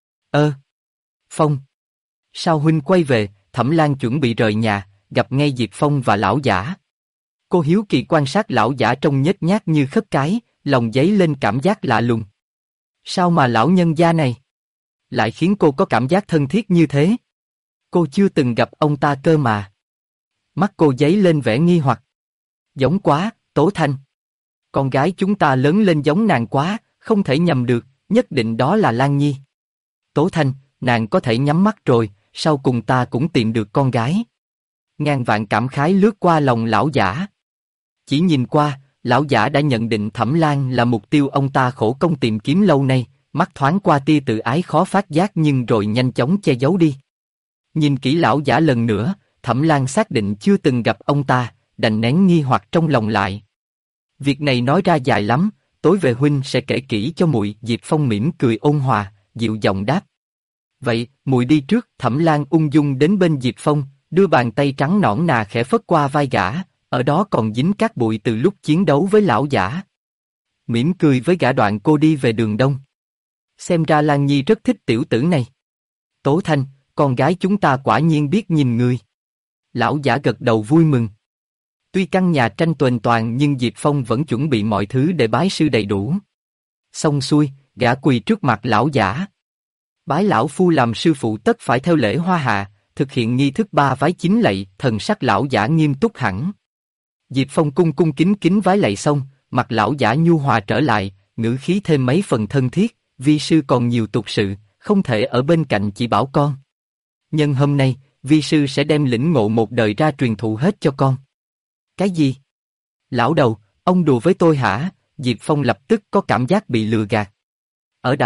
Phong. Sao huynh quay về? Thẩm Lan chuẩn bị rời nhà, gặp ngay Diệp Phong và lão giả. Cô hiếu kỳ quan sát lão giả trông nhếch nhác như khất cái, lòng dấy lên cảm giác lạ lùng. Sao mà lão nhân gia này lại khiến cô có cảm giác thân thiết như thế? Cô chưa từng gặp ông ta cơ mà. Mắt cô dấy lên vẻ nghi hoặc. Giống quá, Tố Thanh. Con gái chúng ta lớn lên giống nàng quá, không thể nhầm được, nhất định đó là Lan Nhi. Tố Thanh, nàng có thể nhắm mắt rồi, sau cùng ta cũng tìm được con gái. Ngàn vạn cảm khái lướt qua lòng lão giả. Chỉ nhìn qua, lão giả đã nhận định Thẩm Lan là mục tiêu ông ta khổ công tìm kiếm lâu nay, mắt thoáng qua tia tự ái khó phát giác nhưng rồi nhanh chóng che giấu đi. Nhìn kỹ lão giả lần nữa, Thẩm Lan xác định chưa từng gặp ông ta, đành nén nghi hoặc trong lòng lại. Việc này nói ra dài lắm, tối về huynh sẽ kể kỹ cho muội. Diệp Phong mỉm cười ôn hòa, dịu giọng đáp. Vậy, muội đi trước. Thẩm Lan ung dung đến bên Diệp Phong, đưa bàn tay trắng nõn nà khẽ phất qua vai gã, ở đó còn dính cát bụi từ lúc chiến đấu với lão giả. Mỉm cười với gã đoạn cô đi về đường đông. Xem ra Lan Nhi rất thích tiểu tử này. Tố Thanh, con gái chúng ta quả nhiên biết nhìn người. Lão giả gật đầu vui mừng. Tuy căn nhà tranh tuềnh toàn nhưng Diệp Phong vẫn chuẩn bị mọi thứ để bái sư đầy đủ. Xong xuôi, gã quỳ trước mặt lão giả. Bái lão phu làm sư phụ tất phải theo lễ Hoa Hạ, thực hiện nghi thức 3 vái 9 lạy. Thần sắc lão giả nghiêm túc hẳn. Diệp Phong cung cung kính kính vái lạy xong, mặt lão giả nhu hòa trở lại, ngữ khí thêm mấy phần thân thiết. Vi sư còn nhiều tục sự, không thể ở bên cạnh chỉ bảo con. Nhân hôm nay, vi sư sẽ đem lĩnh ngộ một đời ra truyền thụ hết cho con. Cái gì? Lão đầu, ông đùa với tôi hả? Diệp Phong lập tức có cảm giác bị lừa gạt. Ở đại lục,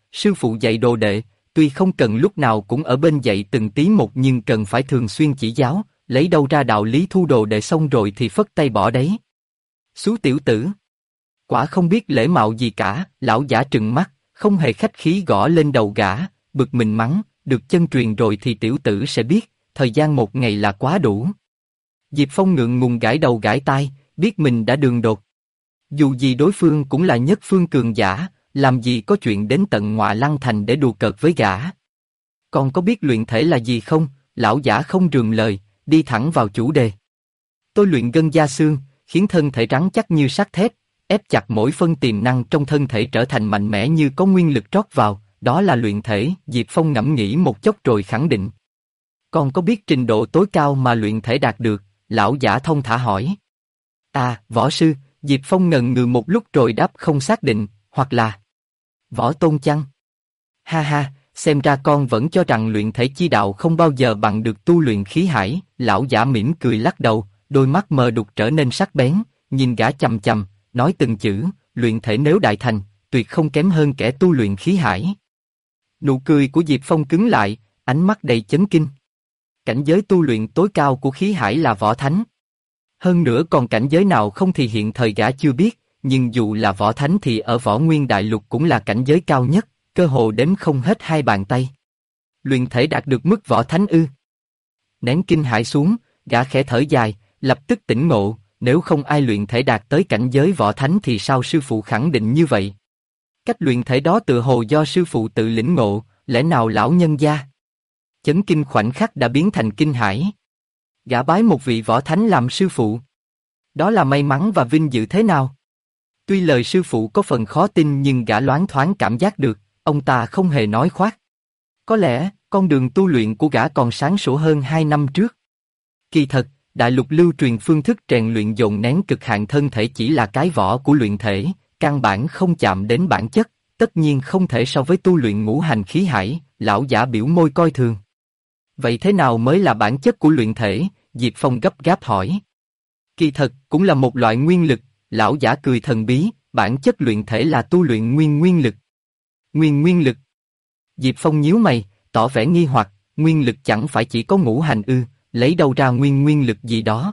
sư phụ dạy đồ đệ, tuy không cần lúc nào cũng ở bên dạy từng tí một nhưng cần phải thường xuyên chỉ giáo, lấy đâu ra đạo lý thu đồ đệ xong rồi thì phất tay bỏ đấy. Xú tiểu tử! Quả không biết lễ mạo gì cả, lão giả trừng mắt, không hề khách khí gõ lên đầu gã, bực mình mắng, được chân truyền rồi thì tiểu tử sẽ biết, thời gian một ngày là quá đủ. Diệp Phong ngượng ngùng gãi đầu gãi tai, biết mình đã đường đột. Dù gì đối phương cũng là nhất phương cường giả, làm gì có chuyện đến tận Ngọa Lăng Thành để đùa cợt với gã. Còn có biết luyện thể là gì không? Lão giả không rườm lời, đi thẳng vào chủ đề. Tôi luyện gân da xương, khiến thân thể rắn chắc như sắt thép, ép chặt mỗi phân tiềm năng trong thân thể trở thành mạnh mẽ như có nguyên lực rót vào, đó là luyện thể. Diệp Phong ngẫm nghĩ một chốc rồi khẳng định. Còn có biết trình độ tối cao mà luyện thể đạt được? Lão giả thông thả hỏi. À, võ sư. Diệp Phong ngần ngừ một lúc rồi đáp không xác định, hoặc là võ tôn chăng? Ha ha, xem ra con vẫn cho rằng luyện thể chi đạo không bao giờ bằng được tu luyện khí hải. Lão giả mỉm cười lắc đầu, đôi mắt mờ đục trở nên sắc bén, nhìn gã chằm chằm, nói từng chữ, luyện thể nếu đại thành, tuyệt không kém hơn kẻ tu luyện khí hải. Nụ cười của Diệp Phong cứng lại, ánh mắt đầy chấn kinh. Cảnh giới tu luyện tối cao của khí hải là võ thánh. Hơn nữa còn cảnh giới nào không thì hiện thời gã chưa biết, nhưng dù là võ thánh thì ở Võ Nguyên Đại Lục cũng là cảnh giới cao nhất, cơ hồ đếm không hết hai bàn tay. Luyện thể đạt được mức võ thánh ư? Nén kinh hãi xuống, gã khẽ thở dài, lập tức tỉnh ngộ, nếu không ai luyện thể đạt tới cảnh giới võ thánh thì sao sư phụ khẳng định như vậy? Cách luyện thể đó tự hồ do sư phụ tự lĩnh ngộ, lẽ nào lão nhân gia? Chấn kinh khoảnh khắc đã biến thành kinh hãi. Gã bái một vị võ thánh làm sư phụ. Đó là may mắn và vinh dự thế nào? Tuy lời sư phụ có phần khó tin nhưng gã loáng thoáng cảm giác được, ông ta không hề nói khoác. Có lẽ, con đường tu luyện của gã còn sáng sủa hơn 2 năm trước. Kỳ thật, đại lục lưu truyền phương thức rèn luyện dồn nén cực hạn thân thể chỉ là cái vỏ của luyện thể, căn bản không chạm đến bản chất, tất nhiên không thể so với tu luyện ngũ hành khí hải. Lão giả biểu môi coi thường. Vậy thế nào mới là bản chất của luyện thể? Diệp Phong gấp gáp hỏi. Kỳ thật, cũng là một loại nguyên lực, lão giả cười thần bí, bản chất luyện thể là tu luyện nguyên lực. Nguyên lực. Diệp Phong nhíu mày, tỏ vẻ nghi hoặc, nguyên lực chẳng phải chỉ có ngũ hành ư, lấy đâu ra nguyên lực gì đó.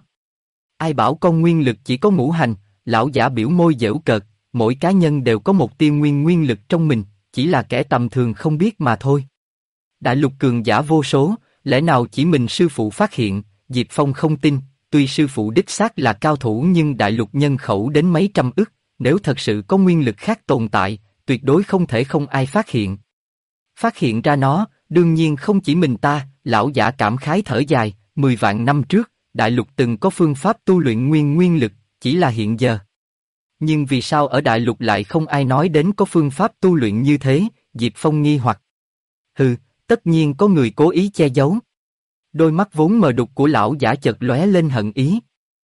Ai bảo con nguyên lực chỉ có ngũ hành? Lão giả biểu môi giễu cợt, mỗi cá nhân đều có một tia nguyên lực trong mình, chỉ là kẻ tầm thường không biết mà thôi. Đại lục cường giả vô số, lẽ nào chỉ mình sư phụ phát hiện? Diệp Phong không tin, tuy sư phụ đích xác là cao thủ nhưng đại lục nhân khẩu đến mấy trăm ức, nếu thật sự có nguyên lực khác tồn tại, tuyệt đối không thể không ai phát hiện. Phát hiện ra nó, đương nhiên không chỉ mình ta. Lão giả cảm khái thở dài, 10 vạn năm trước, đại lục từng có phương pháp tu luyện nguyên lực, chỉ là hiện giờ. Nhưng vì sao ở đại lục lại không ai nói đến có phương pháp tu luyện như thế? Diệp Phong nghi hoặc. Hừ, tất nhiên có người cố ý che giấu. Đôi mắt vốn mờ đục của lão giả chợt lóe lên hận ý.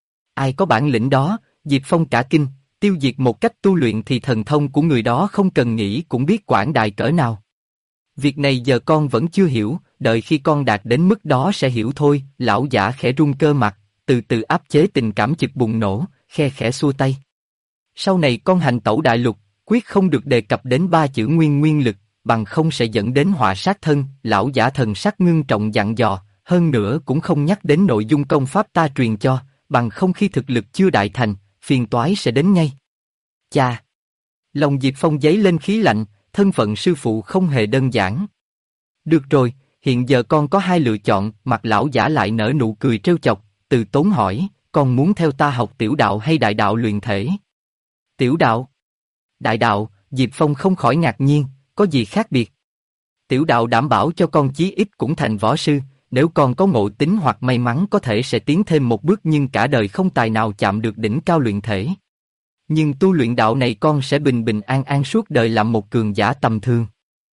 Ai có bản lĩnh đó? Diệp Phong cả kinh, tiêu diệt một cách tu luyện thì thần thông của người đó không cần nghĩ cũng biết quảng đại cỡ nào. Việc này giờ con vẫn chưa hiểu, đợi khi con đạt đến mức đó sẽ hiểu thôi. Lão giả khẽ run cơ mặt, từ từ áp chế tình cảm chực bùng nổ, khe khẽ xua tay. Sau này con hành tẩu đại lục, quyết không được đề cập đến 3 chữ nguyên lực, bằng không sẽ dẫn đến họa sát thân. Lão giả thần sắc ngưng trọng dặn dò, hơn nữa cũng không nhắc đến nội dung công pháp ta truyền cho, bằng không khi thực lực chưa đại thành, phiền toái sẽ đến ngay. Chà! Lòng Diệp Phong dấy lên khí lạnh, thân phận sư phụ không hề đơn giản. Được rồi, hiện giờ con có 2 lựa chọn. Mặt lão giả lại nở nụ cười trêu chọc, từ tốn hỏi, con muốn theo ta học tiểu đạo hay đại đạo luyện thể? Tiểu đạo? Đại đạo? Diệp Phong không khỏi ngạc nhiên, có gì khác biệt? Tiểu đạo đảm bảo cho con chí ít cũng thành võ sư, nếu con có ngộ tính hoặc may mắn có thể sẽ tiến thêm một bước nhưng cả đời không tài nào chạm được đỉnh cao luyện thể. Nhưng tu luyện đạo này con sẽ bình bình an an suốt đời làm một cường giả tầm thường.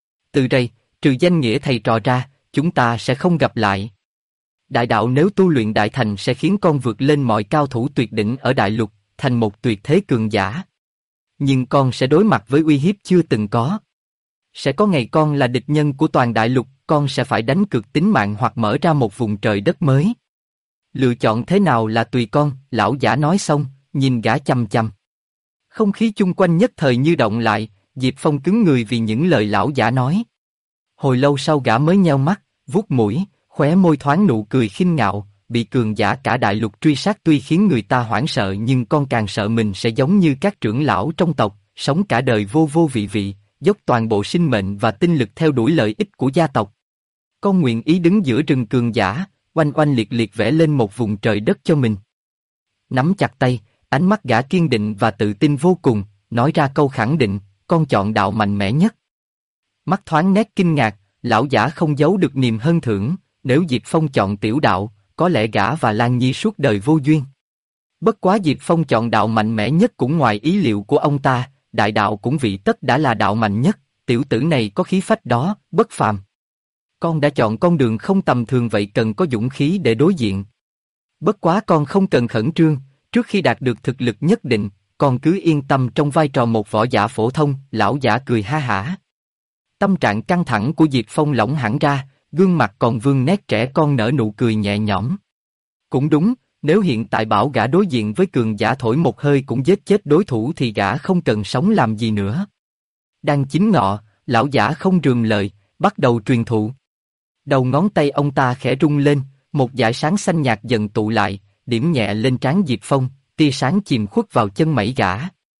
Từ đây, trừ danh nghĩa thầy trò ra, chúng ta sẽ không gặp lại. Đại đạo nếu tu luyện đại thành sẽ khiến con vượt lên mọi cao thủ tuyệt đỉnh ở đại lục, thành một tuyệt thế cường giả. Nhưng con sẽ đối mặt với uy hiếp chưa từng có. Sẽ có ngày con là địch nhân của toàn đại lục, con sẽ phải đánh cược tính mạng hoặc mở ra một vùng trời đất mới. Lựa chọn thế nào là tùy con. Lão giả nói xong, nhìn gã chằm chằm. Không khí chung quanh nhất thời như động lại, Diệp Phong cứng người vì những lời lão giả nói. Hồi lâu sau gã mới nheo mắt, vuốt mũi, khóe môi thoáng nụ cười khinh ngạo, bị cường giả cả đại lục truy sát tuy khiến người ta hoảng sợ nhưng con càng sợ mình sẽ giống như các trưởng lão trong tộc, sống cả đời vô vô vị vị, dốc toàn bộ sinh mệnh và tinh lực theo đuổi lợi ích của gia tộc. Con nguyện ý đứng giữa rừng cường giả, oanh oanh liệt liệt vẽ lên một vùng trời đất cho mình. Nắm chặt tay, ánh mắt gã kiên định và tự tin vô cùng, nói ra câu khẳng định, con chọn đạo mạnh mẽ nhất. Mắt thoáng nét kinh ngạc, lão giả không giấu được niềm hân thưởng, nếu Diệp Phong chọn tiểu đạo, có lẽ gã và Lan Nhi suốt đời vô duyên. Bất quá Diệp Phong chọn đạo mạnh mẽ nhất cũng ngoài ý liệu của ông ta, đại đạo cũng vị tất đã là đạo mạnh nhất, tiểu tử này có khí phách đó, bất phàm. Con đã chọn con đường không tầm thường vậy cần có dũng khí để đối diện. Bất quá con không cần khẩn trương, trước khi đạt được thực lực nhất định, con cứ yên tâm trong vai trò một võ giả phổ thông, lão giả cười ha hả. Tâm trạng căng thẳng của Diệp Phong lỏng hẳn ra, gương mặt còn vương nét trẻ con nở nụ cười nhẹ nhõm. Cũng đúng, nếu hiện tại bảo gã đối diện với cường giả thổi một hơi cũng giết chết đối thủ thì gã không cần sống làm gì nữa. Đang chín ngọ, lão giả không rườm lời, bắt đầu truyền thụ. Đầu ngón tay ông ta khẽ rung lên, một dải sáng xanh nhạt dần tụ lại, điểm nhẹ lên trán Diệp Phong, tia sáng chìm khuất vào chân mẩy gã.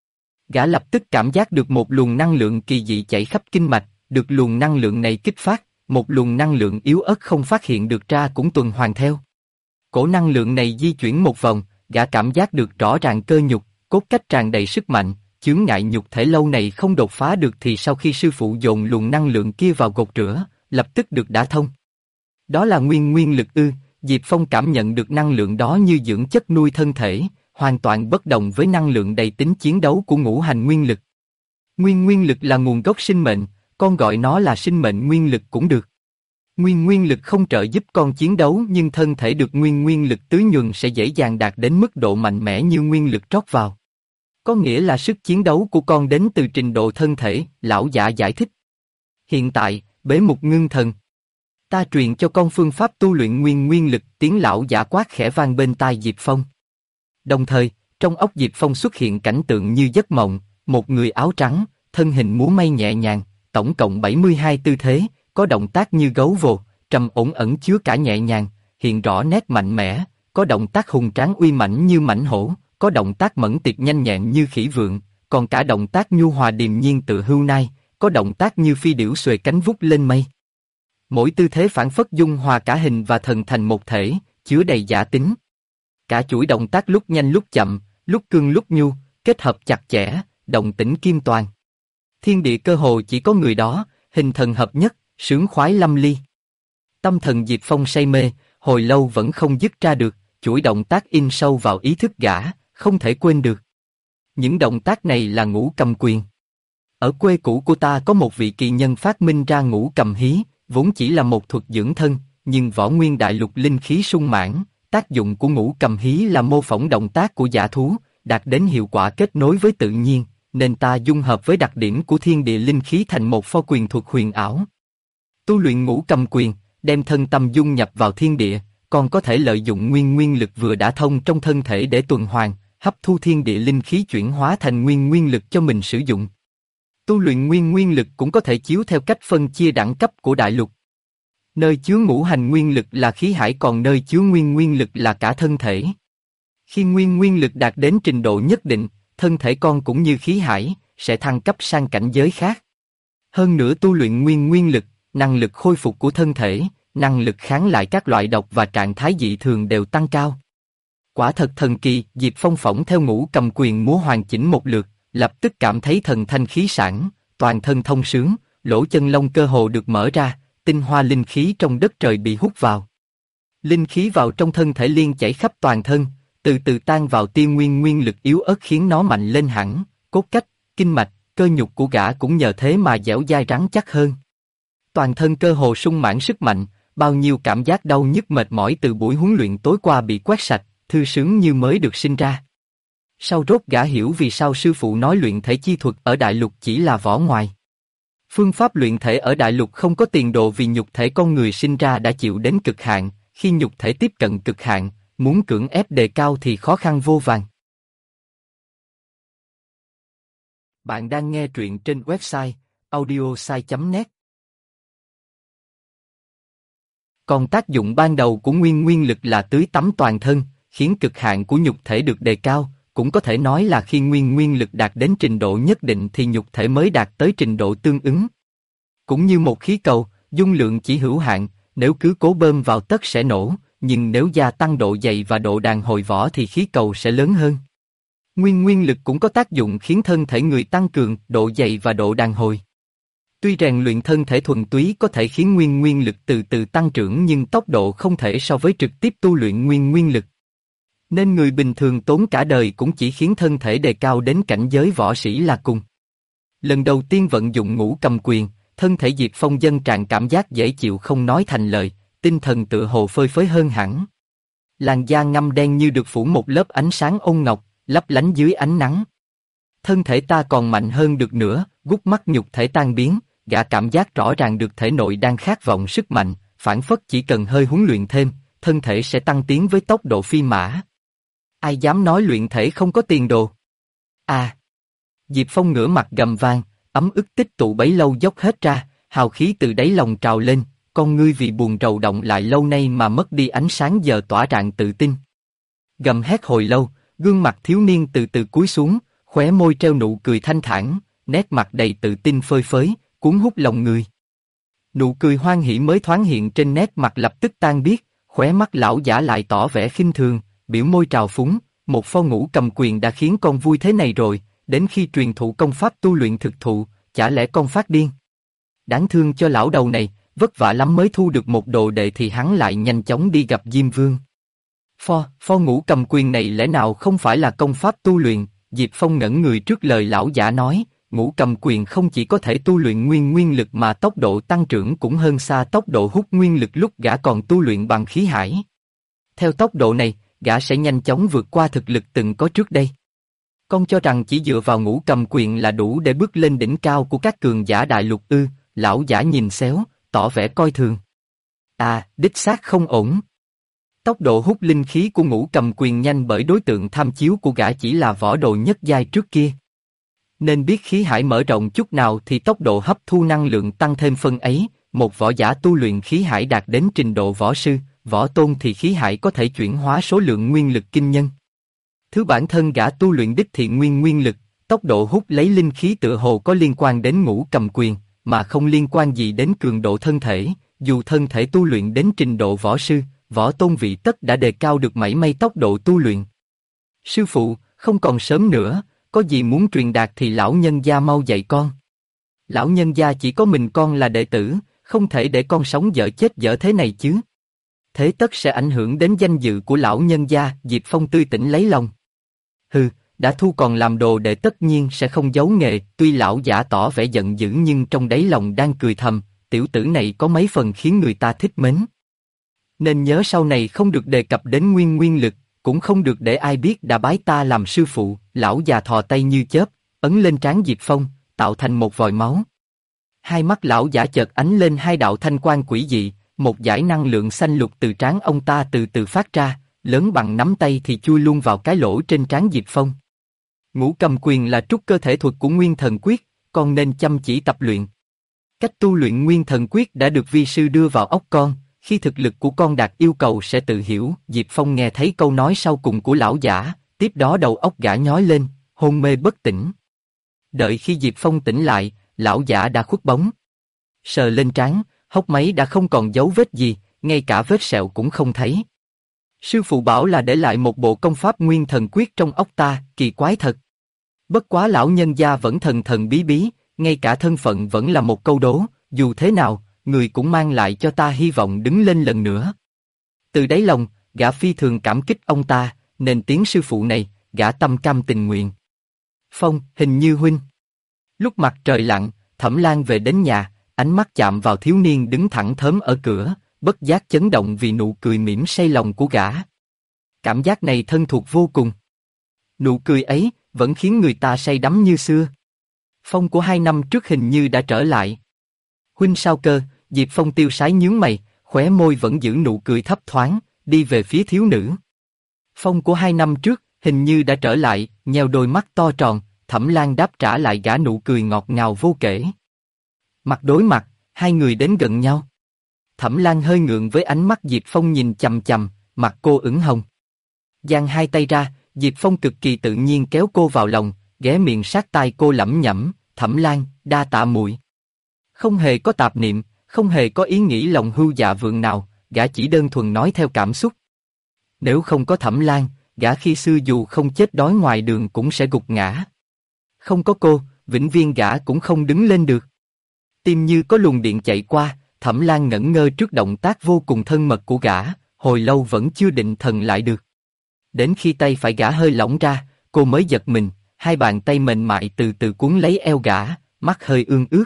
Gã lập tức cảm giác được một luồng năng lượng kỳ dị chảy khắp kinh mạch, được luồng năng lượng này kích phát, một luồng năng lượng yếu ớt không phát hiện được ra cũng tuần hoàn theo. Cổ năng lượng này di chuyển một vòng, gã cảm giác được rõ ràng cơ nhục, cốt cách tràn đầy sức mạnh, chướng ngại nhục thể lâu này không đột phá được thì sau khi sư phụ dồn luồng năng lượng kia vào gột rửa, lập tức được đả thông. Đó là nguyên lực ư? Diệp Phong cảm nhận được năng lượng đó như dưỡng chất nuôi thân thể, hoàn toàn bất đồng với năng lượng đầy tính chiến đấu của ngũ hành nguyên lực. Nguyên lực là nguồn gốc sinh mệnh, con gọi nó là sinh mệnh nguyên lực cũng được. Nguyên lực không trợ giúp con chiến đấu nhưng thân thể được nguyên lực tưới nhuần sẽ dễ dàng đạt đến mức độ mạnh mẽ như nguyên lực trót vào. Có nghĩa là sức chiến đấu của con đến từ trình độ thân thể, lão giả giải thích. Hiện tại, bế mục ngưng thần. Ta truyền cho con phương pháp tu luyện nguyên lực, tiếng lão giả quát khẽ vang bên tai Diệp Phong. Đồng thời, trong óc Diệp Phong xuất hiện cảnh tượng như giấc mộng, một người áo trắng, thân hình múa may nhẹ nhàng, tổng cộng 72 tư thế, có động tác như gấu vồ, trầm ổn ẩn chứa cả nhẹ nhàng, hiện rõ nét mạnh mẽ, có động tác hùng tráng uy mãnh như mãnh hổ, có động tác mẫn tiệp nhanh nhẹn như khỉ vượn, còn cả động tác nhu hòa điềm nhiên tự hưu nai, có động tác như phi điểu xuề cánh vút lên mây. Mỗi tư thế phản phất dung hòa cả hình và thần thành một thể, chứa đầy giả tính. Cả chuỗi động tác lúc nhanh lúc chậm, lúc cương lúc nhu, kết hợp chặt chẽ, động tĩnh kim toàn. Thiên địa cơ hồ chỉ có người đó, hình thần hợp nhất, sướng khoái lâm ly. Tâm thần Diệp Phong say mê, hồi lâu vẫn không dứt ra được, chuỗi động tác in sâu vào ý thức gã, không thể quên được. Những động tác này là ngũ cầm quyền. Ở quê cũ của ta có một vị kỳ nhân phát minh ra ngũ cầm hí, vốn chỉ là một thuật dưỡng thân, nhưng võ nguyên đại lục linh khí sung mãn, tác dụng của ngũ cầm hí là mô phỏng động tác của dã thú, đạt đến hiệu quả kết nối với tự nhiên, nên ta dung hợp với đặc điểm của thiên địa linh khí thành một pho quyền thuật huyền ảo. Tu luyện ngũ cầm quyền, đem thân tâm dung nhập vào thiên địa, còn có thể lợi dụng nguyên lực vừa đã thông trong thân thể để tuần hoàn, hấp thu thiên địa linh khí chuyển hóa thành nguyên lực cho mình sử dụng. Tu luyện nguyên lực cũng có thể chiếu theo cách phân chia đẳng cấp của đại lục. Nơi chứa ngũ hành nguyên lực là khí hải còn nơi chứa nguyên lực là cả thân thể. Khi nguyên lực đạt đến trình độ nhất định, thân thể con cũng như khí hải, sẽ thăng cấp sang cảnh giới khác. Hơn nữa tu luyện nguyên lực, năng lực khôi phục của thân thể, năng lực kháng lại các loại độc và trạng thái dị thường đều tăng cao. Quả thật thần kỳ, Diệp Phong phỏng theo ngũ cầm quyền múa hoàn chỉnh một lượt, lập tức cảm thấy thần thanh khí sản, toàn thân thông sướng, lỗ chân lông cơ hồ được mở ra, tinh hoa linh khí trong đất trời bị hút vào. Linh khí vào trong thân thể liên chảy khắp toàn thân, từ từ tan vào tia nguyên lực yếu ớt khiến nó mạnh lên hẳn, cốt cách, kinh mạch, cơ nhục của gã cũng nhờ thế mà dẻo dai rắn chắc hơn. Toàn thân cơ hồ sung mãn sức mạnh, bao nhiêu cảm giác đau nhức mệt mỏi từ buổi huấn luyện tối qua bị quét sạch, thư sướng như mới được sinh ra. Sau rốt gã hiểu vì sao sư phụ nói luyện thể chi thuật ở đại lục chỉ là vỏ ngoài. Phương pháp luyện thể ở đại lục không có tiền đồ vì nhục thể con người sinh ra đã chịu đến cực hạn, khi nhục thể tiếp cận cực hạn, muốn cưỡng ép đề cao thì khó khăn vô vàn. Bạn đang nghe truyện trên website audiosai.net. Còn tác dụng ban đầu của nguyên lực là tưới tắm toàn thân, khiến cực hạn của nhục thể được đề cao, cũng có thể nói là khi nguyên lực đạt đến trình độ nhất định thì nhục thể mới đạt tới trình độ tương ứng. Cũng như một khí cầu, dung lượng chỉ hữu hạn, nếu cứ cố bơm vào tất sẽ nổ, nhưng nếu gia tăng độ dày và độ đàn hồi vỏ thì khí cầu sẽ lớn hơn. Nguyên lực cũng có tác dụng khiến thân thể người tăng cường độ dày và độ đàn hồi. Tuy rèn luyện thân thể thuần túy có thể khiến nguyên lực từ từ tăng trưởng nhưng tốc độ không thể so với trực tiếp tu luyện nguyên lực. Nên người bình thường tốn cả đời cũng chỉ khiến thân thể đề cao đến cảnh giới võ sĩ là cùng. Lần đầu tiên vận dụng ngũ cầm quyền, thân thể Diệp Phong dâng tràn cảm giác dễ chịu không nói thành lời, tinh thần tựa hồ phơi phới hơn hẳn. Làn da ngăm đen như được phủ một lớp ánh sáng ôn ngọc, lấp lánh dưới ánh nắng. Thân thể ta còn mạnh hơn được nữa, gút mắt nhục thể tan biến, gã cảm giác rõ ràng được thể nội đang khát vọng sức mạnh, phản phất chỉ cần hơi huấn luyện thêm, thân thể sẽ tăng tiến với tốc độ phi mã. Ai dám nói luyện thể không có tiền đồ? À! Diệp Phong ngửa mặt gầm vang, ấm ức tích tụ bấy lâu dốc hết ra, hào khí từ đáy lòng trào lên, con ngươi vì buồn rầu động lại lâu nay mà mất đi ánh sáng giờ tỏa rạng tự tin. Gầm hét hồi lâu, gương mặt thiếu niên từ từ cúi xuống, khóe môi treo nụ cười thanh thản, nét mặt đầy tự tin phơi phới, cuốn hút lòng người. Nụ cười hoan hỉ mới thoáng hiện trên nét mặt lập tức tan biến, khóe mắt lão giả lại tỏ vẻ khinh thường, biểu môi trào phúng, một pho ngũ cầm quyền đã khiến con vui thế này rồi, đến khi truyền thụ công pháp tu luyện thực thụ, chả lẽ con phát điên? Đáng thương cho lão đầu này, vất vả lắm mới thu được một đồ đệ thì hắn lại nhanh chóng đi gặp Diêm Vương. Pho ngũ cầm quyền này lẽ nào không phải là công pháp tu luyện? Diệp Phong ngẩn người trước lời lão giả nói, ngũ cầm quyền không chỉ có thể tu luyện nguyên lực mà tốc độ tăng trưởng cũng hơn xa tốc độ hút nguyên lực lúc gã còn tu luyện bằng khí hải. Theo tốc độ này, gã sẽ nhanh chóng vượt qua thực lực từng có trước đây. Con cho rằng chỉ dựa vào ngũ cầm quyền là đủ để bước lên đỉnh cao của các cường giả đại lục ư? Lão giả nhìn xéo, tỏ vẻ coi thường. À, đích xác không ổn. Tốc độ hút linh khí của ngũ cầm quyền nhanh bởi đối tượng tham chiếu của gã chỉ là võ đồ nhất giai trước kia. Nên biết khí hải mở rộng chút nào thì tốc độ hấp thu năng lượng tăng thêm phân ấy, một võ giả tu luyện khí hải đạt đến trình độ võ sư, võ tôn thì khí hải có thể chuyển hóa số lượng nguyên lực kinh nhân. Thứ bản thân gã tu luyện đích thiện nguyên lực, tốc độ hút lấy linh khí tựa hồ có liên quan đến ngũ cầm quyền, mà không liên quan gì đến cường độ thân thể, dù thân thể tu luyện đến trình độ võ sư, võ tôn vị tất đã đề cao được mảy may tốc độ tu luyện. Sư phụ, không còn sớm nữa, có gì muốn truyền đạt thì lão nhân gia mau dạy con. Lão nhân gia chỉ có mình con là đệ tử, không thể để con sống dở chết dở thế này chứ. Thế tất sẽ ảnh hưởng đến danh dự của lão nhân gia. Diệp Phong tươi tỉnh lấy lòng. Hừ, đã thu còn làm đồ đệ tất nhiên sẽ không giấu nghề. Tuy lão giả tỏ vẻ giận dữ nhưng trong đáy lòng đang cười thầm, tiểu tử này có mấy phần khiến người ta thích mến. Nên nhớ sau này không được đề cập đến nguyên lực, cũng không được để ai biết đã bái ta làm sư phụ. Lão già thò tay như chớp, ấn lên trán Diệp Phong, tạo thành một vòi máu. Hai mắt lão giả chợt ánh lên hai đạo thanh quang quỷ dị, một dải năng lượng xanh lục từ trán ông ta từ từ phát ra, lớn bằng nắm tay thì chui luôn vào cái lỗ trên trán Diệp Phong. Ngũ cầm quyền là trúc cơ thể thuật của Nguyên Thần Quyết, con nên chăm chỉ tập luyện. Cách tu luyện Nguyên Thần Quyết đã được vi sư đưa vào óc con, khi thực lực của con đạt yêu cầu sẽ tự hiểu. Diệp Phong nghe thấy câu nói sau cùng của lão giả, tiếp đó đầu óc gã nhói lên, hôn mê bất tỉnh. Đợi khi Diệp Phong tỉnh lại, lão giả đã khuất bóng. Sờ lên trán, hốc máy đã không còn dấu vết gì, ngay cả vết sẹo cũng không thấy. Sư phụ bảo là để lại một bộ công pháp Nguyên Thần Quyết trong óc ta, kỳ quái thật. Bất quá lão nhân gia vẫn thần thần bí bí, ngay cả thân phận vẫn là một câu đố, dù thế nào, người cũng mang lại cho ta hy vọng đứng lên lần nữa. Từ đáy lòng, gã phi thường cảm kích ông ta, nên tiếng sư phụ này, gã tâm cam tình nguyện. Phong, hình như huynh. Lúc mặt trời lặn, Thẩm Lan về đến nhà, ánh mắt chạm vào thiếu niên đứng thẳng thớm ở cửa, bất giác chấn động vì nụ cười mỉm say lòng của gã. Cảm giác này thân thuộc vô cùng. Nụ cười ấy vẫn khiến người ta say đắm như xưa. Phong của 2 năm trước hình như đã trở lại. Huynh sao cơ? Diệp Phong tiêu sái nhướng mày, khóe môi vẫn giữ nụ cười thấp thoáng, đi về phía thiếu nữ. Phong của 2 năm trước hình như đã trở lại, nheo đôi mắt to tròn, Thẩm Lan đáp trả lại gã nụ cười ngọt ngào vô kể. Mặt đối mặt, hai người đến gần nhau. Thẩm Lan hơi ngượng với ánh mắt Diệp Phong nhìn chằm chằm, mặt cô ửng hồng. Giang hai tay ra, Diệp Phong cực kỳ tự nhiên kéo cô vào lòng, ghé miệng sát tai cô lẩm nhẩm, Thẩm Lan, đa tạ muội. Không hề có tạp niệm, không hề có ý nghĩ lòng hưu dạ vượng nào, gã chỉ đơn thuần nói theo cảm xúc. Nếu không có Thẩm Lan, gã khi xưa dù không chết đói ngoài đường cũng sẽ gục ngã. Không có cô, vĩnh viễn gã cũng không đứng lên được. Tim như có luồng điện chạy qua, Thẩm Lan ngẩn ngơ trước động tác vô cùng thân mật của gã, hồi lâu vẫn chưa định thần lại được. Đến khi tay phải gã hơi lỏng ra, cô mới giật mình, hai bàn tay mềm mại từ từ cuốn lấy eo gã, mắt hơi ương ướt.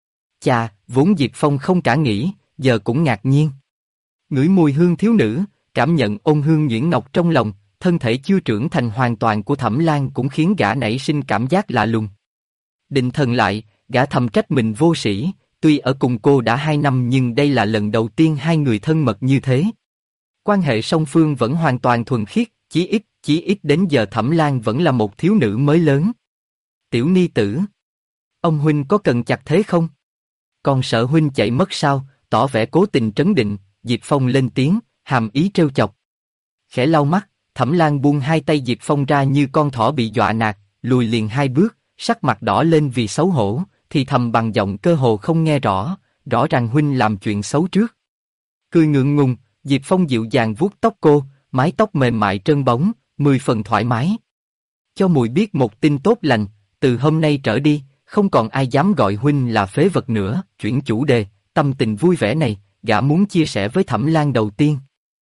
Chà, vốn Diệp Phong không cả nghĩ, giờ cũng ngạc nhiên. Ngửi mùi hương thiếu nữ, cảm nhận ôn hương nhuyễn ngọc trong lòng, thân thể chưa trưởng thành hoàn toàn của Thẩm Lan cũng khiến gã nảy sinh cảm giác lạ lùng. Định thần lại, gã thầm trách mình vô sĩ, tuy ở cùng cô đã 2 năm nhưng đây là lần đầu tiên hai người thân mật như thế. Quan hệ song phương vẫn hoàn toàn thuần khiết, chí ít đến giờ Thẩm Lan vẫn là một thiếu nữ mới lớn. Tiểu ni tử, ông huynh có cần chặt thế không? Còn sợ huynh chạy mất sao? Tỏ vẻ cố tình trấn định, Diệp Phong lên tiếng, hàm ý trêu chọc. Khẽ lau mắt, Thẩm Lan buông hai tay Diệp Phong ra như con thỏ bị dọa nạt, lùi liền 2 bước, sắc mặt đỏ lên vì xấu hổ, thì thầm bằng giọng cơ hồ không nghe rõ, rõ ràng huynh làm chuyện xấu trước. Cười ngượng ngùng, Diệp Phong dịu dàng vuốt tóc cô, mái tóc mềm mại trơn bóng, 10 phần thoải mái. Cho muội biết một tin tốt lành, từ hôm nay trở đi, không còn ai dám gọi huynh là phế vật nữa. Chuyển chủ đề, tâm tình vui vẻ này, gã muốn chia sẻ với Thẩm Lan đầu tiên.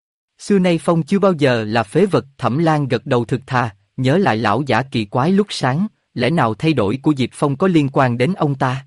Xưa nay Phong chưa bao giờ là phế vật. Thẩm Lan gật đầu thực thà, nhớ lại lão giả kỳ quái lúc sáng, lẽ nào thay đổi của Diệp Phong có liên quan đến ông ta?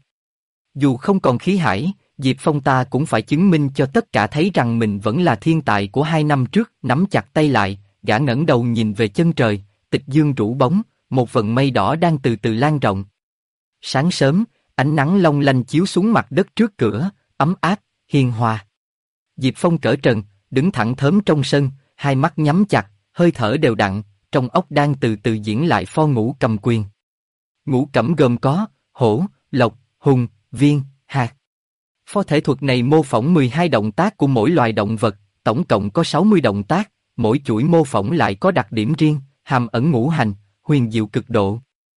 Dù không còn khí hải, Diệp Phong ta cũng phải chứng minh cho tất cả thấy rằng mình vẫn là thiên tài của 2 năm trước. Nắm chặt tay lại, gã ngẩng đầu nhìn về chân trời, tịch dương rủ bóng, một vầng mây đỏ đang từ từ lan rộng. Sáng sớm, ánh nắng long lanh chiếu xuống mặt đất trước cửa, ấm áp, hiền hòa. Diệp Phong cởi trần, đứng thẳng thớm trong sân, hai mắt nhắm chặt, hơi thở đều đặn, trong óc đang từ từ diễn lại pho ngũ cầm quyền. Ngũ cẩm gồm có hổ, lộc, hùng, viên, hạt. Pho thể thuật này mô phỏng 12 động tác của mỗi loài động vật, tổng cộng có 60 động tác, mỗi chuỗi mô phỏng lại có đặc điểm riêng, hàm ẩn ngũ hành, huyền diệu cực độ.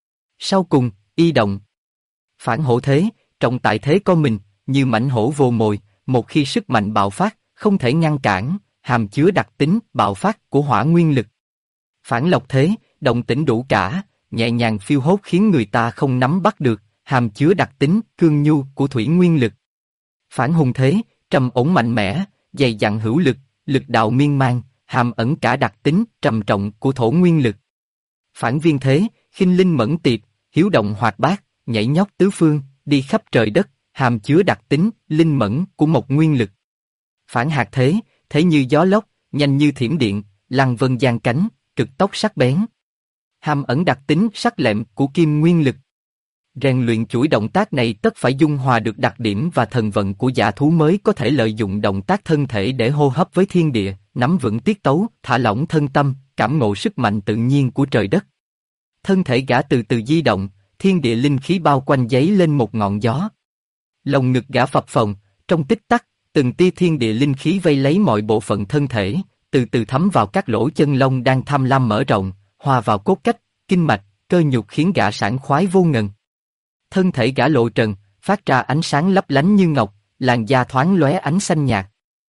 Sau cùng, y động. Phản hổ thế, trọng tại thế co mình, như mãnh hổ vồ mồi, một khi sức mạnh bạo phát, không thể ngăn cản, hàm chứa đặc tính bạo phát của hỏa nguyên lực. Phản lộc thế, động tĩnh đủ cả, nhẹ nhàng phiêu hốt khiến người ta không nắm bắt được, hàm chứa đặc tính cương nhu của thủy nguyên lực. Phản hùng thế, trầm ổn mạnh mẽ, dày dặn hữu lực, lực đạo miên man, hàm ẩn cả đặc tính trầm trọng của thổ nguyên lực. Phản viên thế, khinh linh mẫn tiệp, hiếu động hoạt bát, nhảy nhót tứ phương, đi khắp trời đất, hàm chứa đặc tính linh mẫn của mộc nguyên lực. Phản hạt thế, thế như gió lốc, nhanh như thiểm điện, lăng vân giang cánh, cực tốc sắc bén. Hàm ẩn đặc tính sắc lẹm của kim nguyên lực. Rèn luyện chuỗi động tác này tất phải dung hòa được đặc điểm và thần vận của dã thú mới có thể lợi dụng động tác thân thể để hô hấp với thiên địa, nắm vững tiết tấu, thả lỏng thân tâm, cảm ngộ sức mạnh tự nhiên của trời đất. Thân thể gã từ từ di động, thiên địa linh khí bao quanh giấy lên một ngọn gió. Lồng ngực gã phập phồng, trong tích tắc, từng tia thiên địa linh khí vây lấy mọi bộ phận thân thể, từ từ thấm vào các lỗ chân lông đang tham lam mở rộng, hòa vào cốt cách, kinh mạch, cơ nhục khiến gã sảng khoái vô ngần. Thân thể gã lộ trần, phát ra ánh sáng lấp lánh như ngọc, làn da thoáng lóe ánh xanh nhạt.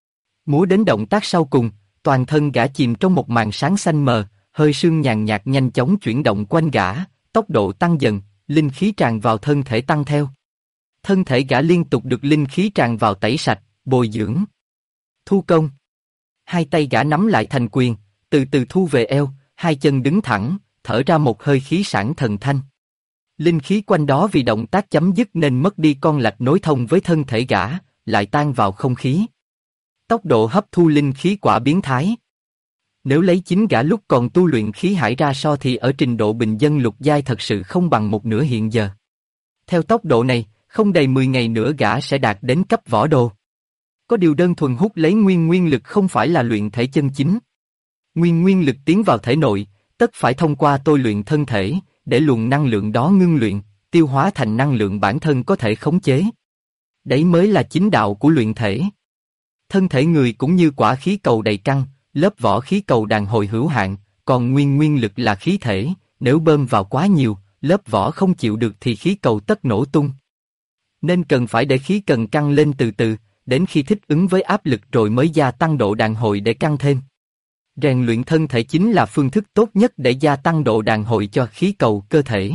Múa đến động tác sau cùng, toàn thân gã chìm trong một màn sáng xanh mờ, hơi sương nhàn nhạt nhanh chóng chuyển động quanh gã, tốc độ tăng dần, linh khí tràn vào thân thể tăng theo. Thân thể gã liên tục được linh khí tràn vào tẩy sạch, bồi dưỡng. Thu công. Hai tay gã nắm lại thành quyền, từ từ thu về eo, hai chân đứng thẳng, thở ra một hơi khí sản thần thanh. Linh khí quanh đó vì động tác chấm dứt nên mất đi con lạch nối thông với thân thể gã, lại tan vào không khí. Tốc độ hấp thu linh khí quả biến thái. Nếu lấy chính gã lúc còn tu luyện khí hải ra so thì ở trình độ bình dân lục giai thật sự không bằng một nửa hiện giờ. Theo tốc độ này, không đầy 10 ngày nữa gã sẽ đạt đến cấp võ đồ. Có điều đơn thuần hút lấy nguyên lực không phải là luyện thể chân chính. Nguyên lực tiến vào thể nội, tất phải thông qua tôi luyện thân thể, để luồng năng lượng đó ngưng luyện, tiêu hóa thành năng lượng bản thân có thể khống chế. Đấy mới là chính đạo của luyện thể. Thân thể người cũng như quả khí cầu đầy căng, lớp vỏ khí cầu đàn hồi hữu hạn, còn nguyên lực là khí thể, nếu bơm vào quá nhiều, lớp vỏ không chịu được thì khí cầu tất nổ tung. Nên cần phải để khí cần căng lên từ từ, đến khi thích ứng với áp lực rồi mới gia tăng độ đàn hồi để căng thêm. Rèn luyện thân thể chính là phương thức tốt nhất để gia tăng độ đàn hồi cho khí cầu cơ thể.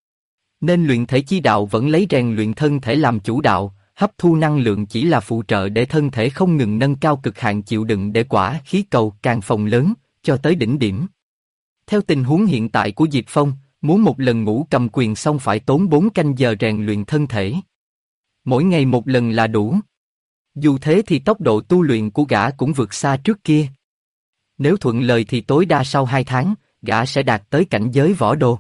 Nên luyện thể chi đạo vẫn lấy rèn luyện thân thể làm chủ đạo, hấp thu năng lượng chỉ là phụ trợ để thân thể không ngừng nâng cao cực hạn chịu đựng để quả khí cầu càng phồng lớn, cho tới đỉnh điểm. Theo tình huống hiện tại của Diệp Phong, muốn một lần ngủ cầm quyền xong phải tốn 4 canh giờ rèn luyện thân thể. Mỗi ngày một lần là đủ. Dù thế thì tốc độ tu luyện của gã cũng vượt xa trước kia. Nếu thuận lời thì tối đa sau 2 tháng, gã sẽ đạt tới cảnh giới võ đồ.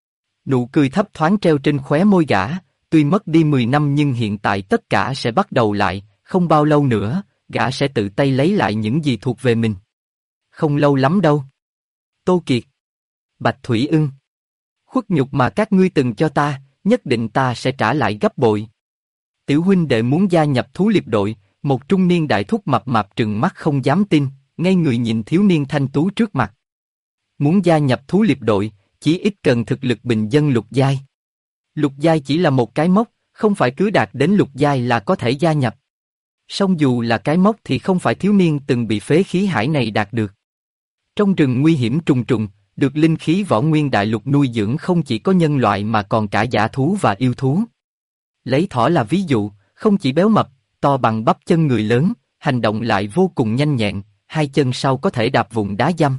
Nụ cười thấp thoáng treo trên khóe môi gã, tuy mất đi 10 năm nhưng hiện tại tất cả sẽ bắt đầu lại, không bao lâu nữa, gã sẽ tự tay lấy lại những gì thuộc về mình. Không lâu lắm đâu. Tô Kiệt, Bạch Thủy Ưng, khuất nhục mà các ngươi từng cho ta, nhất định ta sẽ trả lại gấp bội. Tiểu huynh đệ muốn gia nhập thú liệp đội, một trung niên đại thúc mập mạp trừng mắt không dám tin, ngay người nhìn thiếu niên thanh tú trước mặt. Muốn gia nhập thú liệp đội, chỉ ít cần thực lực bình dân lục giai. Lục giai chỉ là một cái mốc, không phải cứ đạt đến lục giai là có thể gia nhập. Song dù là cái mốc thì không phải thiếu niên từng bị phế khí hải này đạt được. Trong rừng nguy hiểm trùng trùng, được linh khí võ nguyên đại lục nuôi dưỡng không chỉ có nhân loại mà còn cả dã thú và yêu thú. Lấy thỏ là ví dụ, không chỉ béo mập, to bằng bắp chân người lớn, hành động lại vô cùng nhanh nhẹn, 2 chân sau có thể đạp vụn đá dăm.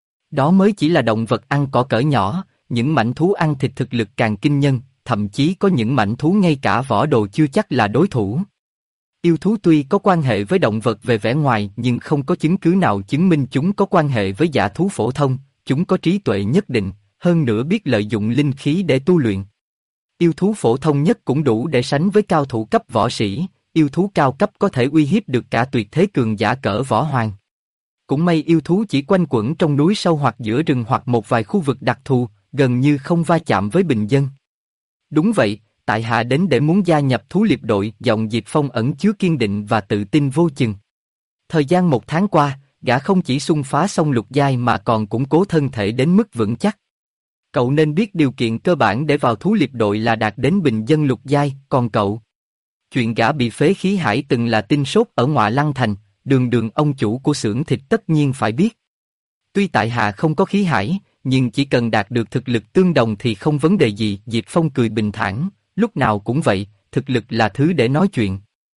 Đó mới chỉ là động vật ăn cỏ cỡ nhỏ, những mãnh thú ăn thịt thực lực càng kinh nhân, thậm chí có những mãnh thú ngay cả võ đồ chưa chắc là đối thủ. Yêu thú tuy có quan hệ với động vật về vẻ ngoài nhưng không có chứng cứ nào chứng minh chúng có quan hệ với dã thú phổ thông, chúng có trí tuệ nhất định, hơn nữa biết lợi dụng linh khí để tu luyện. Yêu thú phổ thông nhất cũng đủ để sánh với cao thủ cấp võ sĩ, yêu thú cao cấp có thể uy hiếp được cả tuyệt thế cường giả cỡ võ hoàng. Cũng may yêu thú chỉ quanh quẩn trong núi sâu hoặc giữa rừng hoặc một vài khu vực đặc thù, gần như không va chạm với bình dân. Đúng vậy, tại hạ đến để muốn gia nhập thú liệp đội, giọng Diệp Phong ẩn chứa kiên định và tự tin vô chừng. Thời gian 1 tháng qua, gã không chỉ xung phá xong lục giai mà còn củng cố thân thể đến mức vững chắc. Cậu nên biết điều kiện cơ bản để vào thú liệp đội là đạt đến bình dân lục giai, còn cậu? Chuyện gã bị phế khí hải từng là tin sốt ở Ngọa Lăng Thành, đường ông chủ của xưởng thịt tất nhiên phải biết. Tuy tại hạ không có khí hải, nhưng chỉ cần đạt được thực lực tương đồng thì không vấn đề gì. Diệp Phong cười bình thản, lúc nào cũng vậy, thực lực là thứ để nói chuyện.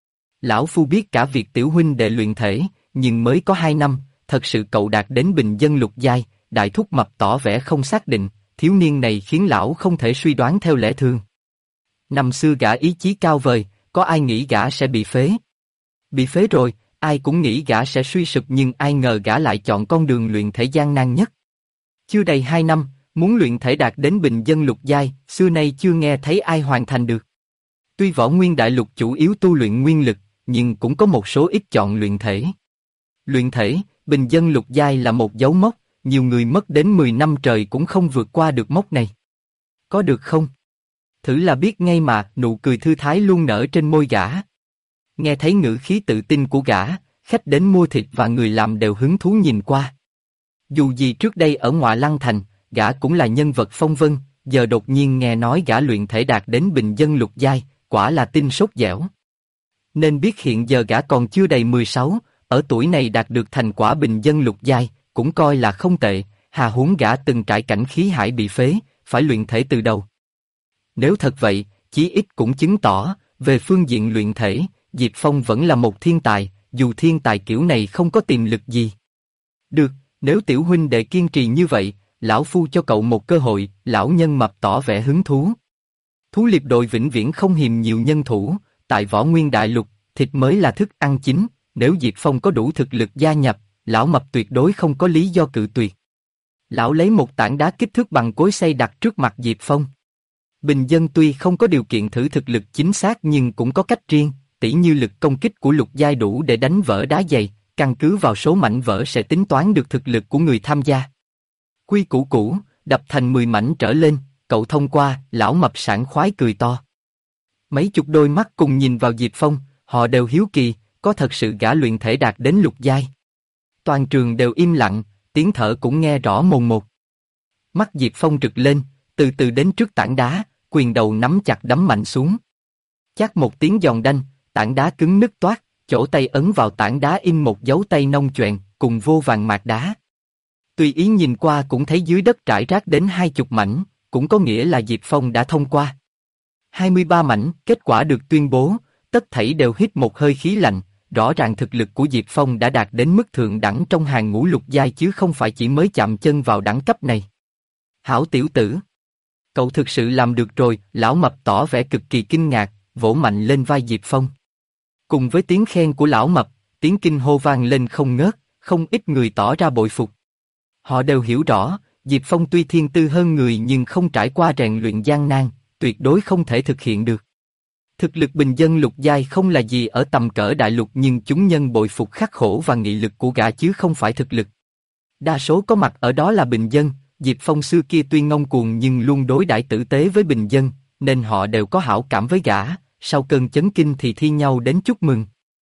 Lão phu biết cả việc tiểu huynh đệ luyện thể, nhưng mới có 2 năm, thật sự cậu đạt đến bình dân lục giai, đại thúc mập tỏ vẻ không xác định, thiếu niên này khiến lão không thể suy đoán theo lẽ thường. Năm xưa gã ý chí cao vời, có ai nghĩ gã sẽ bị phế? Bị phế rồi, ai cũng nghĩ gã sẽ suy sụp nhưng ai ngờ gã lại chọn con đường luyện thể gian nan nhất. Chưa đầy 2 năm, muốn luyện thể đạt đến bình dân lục giai, xưa nay chưa nghe thấy ai hoàn thành được. Tuy võ nguyên đại lục chủ yếu tu luyện nguyên lực, nhưng cũng có một số ít chọn luyện thể. Luyện thể, bình dân lục giai là một dấu mốc, nhiều người mất đến 10 năm trời cũng không vượt qua được mốc này. Có được không? Thử là biết ngay mà, nụ cười thư thái luôn nở trên môi gã. Nghe thấy ngữ khí tự tin của gã, khách đến mua thịt và người làm đều hứng thú nhìn qua. Dù gì trước đây ở Ngọa Lăng Thành, gã cũng là nhân vật phong vân, giờ đột nhiên nghe nói gã luyện thể đạt đến bình dân lục giai, quả là tin sốt dẻo. Nên biết hiện giờ gã còn chưa đầy 16, ở tuổi này đạt được thành quả bình dân lục giai, cũng coi là không tệ, hà huống gã từng trải cảnh khí hải bị phế, phải luyện thể từ đầu. Nếu thật vậy, chí ít cũng chứng tỏ, về phương diện luyện thể, Diệp Phong vẫn là một thiên tài, dù thiên tài kiểu này không có tiềm lực gì. Được, nếu tiểu huynh đệ kiên trì như vậy, lão phu cho cậu một cơ hội. Lão nhân mập tỏ vẻ hứng thú. Thú liệp đội vĩnh viễn không hiềm nhiều nhân thủ, tại võ nguyên đại lục, thịt mới là thức ăn chính, nếu Diệp Phong có đủ thực lực gia nhập, lão mập tuyệt đối không có lý do cự tuyệt. Lão lấy một tảng đá kích thước bằng cối xay đặt trước mặt Diệp Phong. Bình dân tuy không có điều kiện thử thực lực chính xác nhưng cũng có cách riêng, tỉ như lực công kích của lục giai đủ để đánh vỡ đá dày, căn cứ vào số mảnh vỡ sẽ tính toán được thực lực của người tham gia. Quy củ cũ, đập thành 10 mảnh trở lên, cậu thông qua, lão mập sảng khoái cười to. Mấy chục đôi mắt cùng nhìn vào Diệp Phong, họ đều hiếu kỳ, có thật sự gã luyện thể đạt đến lục giai. Toàn trường đều im lặng, tiếng thở cũng nghe rõ mồn một. Mắt Diệp Phong rực lên, từ từ đến trước tảng đá, quyền đầu nắm chặt đấm mạnh xuống. Chát một tiếng giòn đanh, tảng đá cứng nứt toát, chỗ tay ấn vào tảng đá in một dấu tay nông choẹn, cùng vô vàng mạt đá. Tùy ý nhìn qua cũng thấy dưới đất trải rác đến 20 mảnh, cũng có nghĩa là Diệp Phong đã thông qua. 23 mảnh, kết quả được tuyên bố, tất thảy đều hít một hơi khí lạnh, rõ ràng thực lực của Diệp Phong đã đạt đến mức thượng đẳng trong hàng ngũ lục giai chứ không phải chỉ mới chạm chân vào đẳng cấp này. Hảo tiểu tử! Cậu thực sự làm được rồi, lão mập tỏ vẻ cực kỳ kinh ngạc, vỗ mạnh lên vai Diệp Phong. Cùng với tiếng khen của lão mập, tiếng kinh hô vang lên không ngớt, không ít người tỏ ra bội phục. Họ đều hiểu rõ, Diệp Phong tuy thiên tư hơn người nhưng không trải qua rèn luyện gian nan, tuyệt đối không thể thực hiện được. Thực lực bình dân lục giai không là gì ở tầm cỡ đại lục nhưng chúng nhân bội phục khắc khổ và nghị lực của gã chứ không phải thực lực. Đa số có mặt ở đó là bình dân, Diệp Phong xưa kia tuy ngông cuồng nhưng luôn đối đãi tử tế với bình dân, nên họ đều có hảo cảm với gã, sau cơn chấn kinh thì thi nhau đến chúc mừng.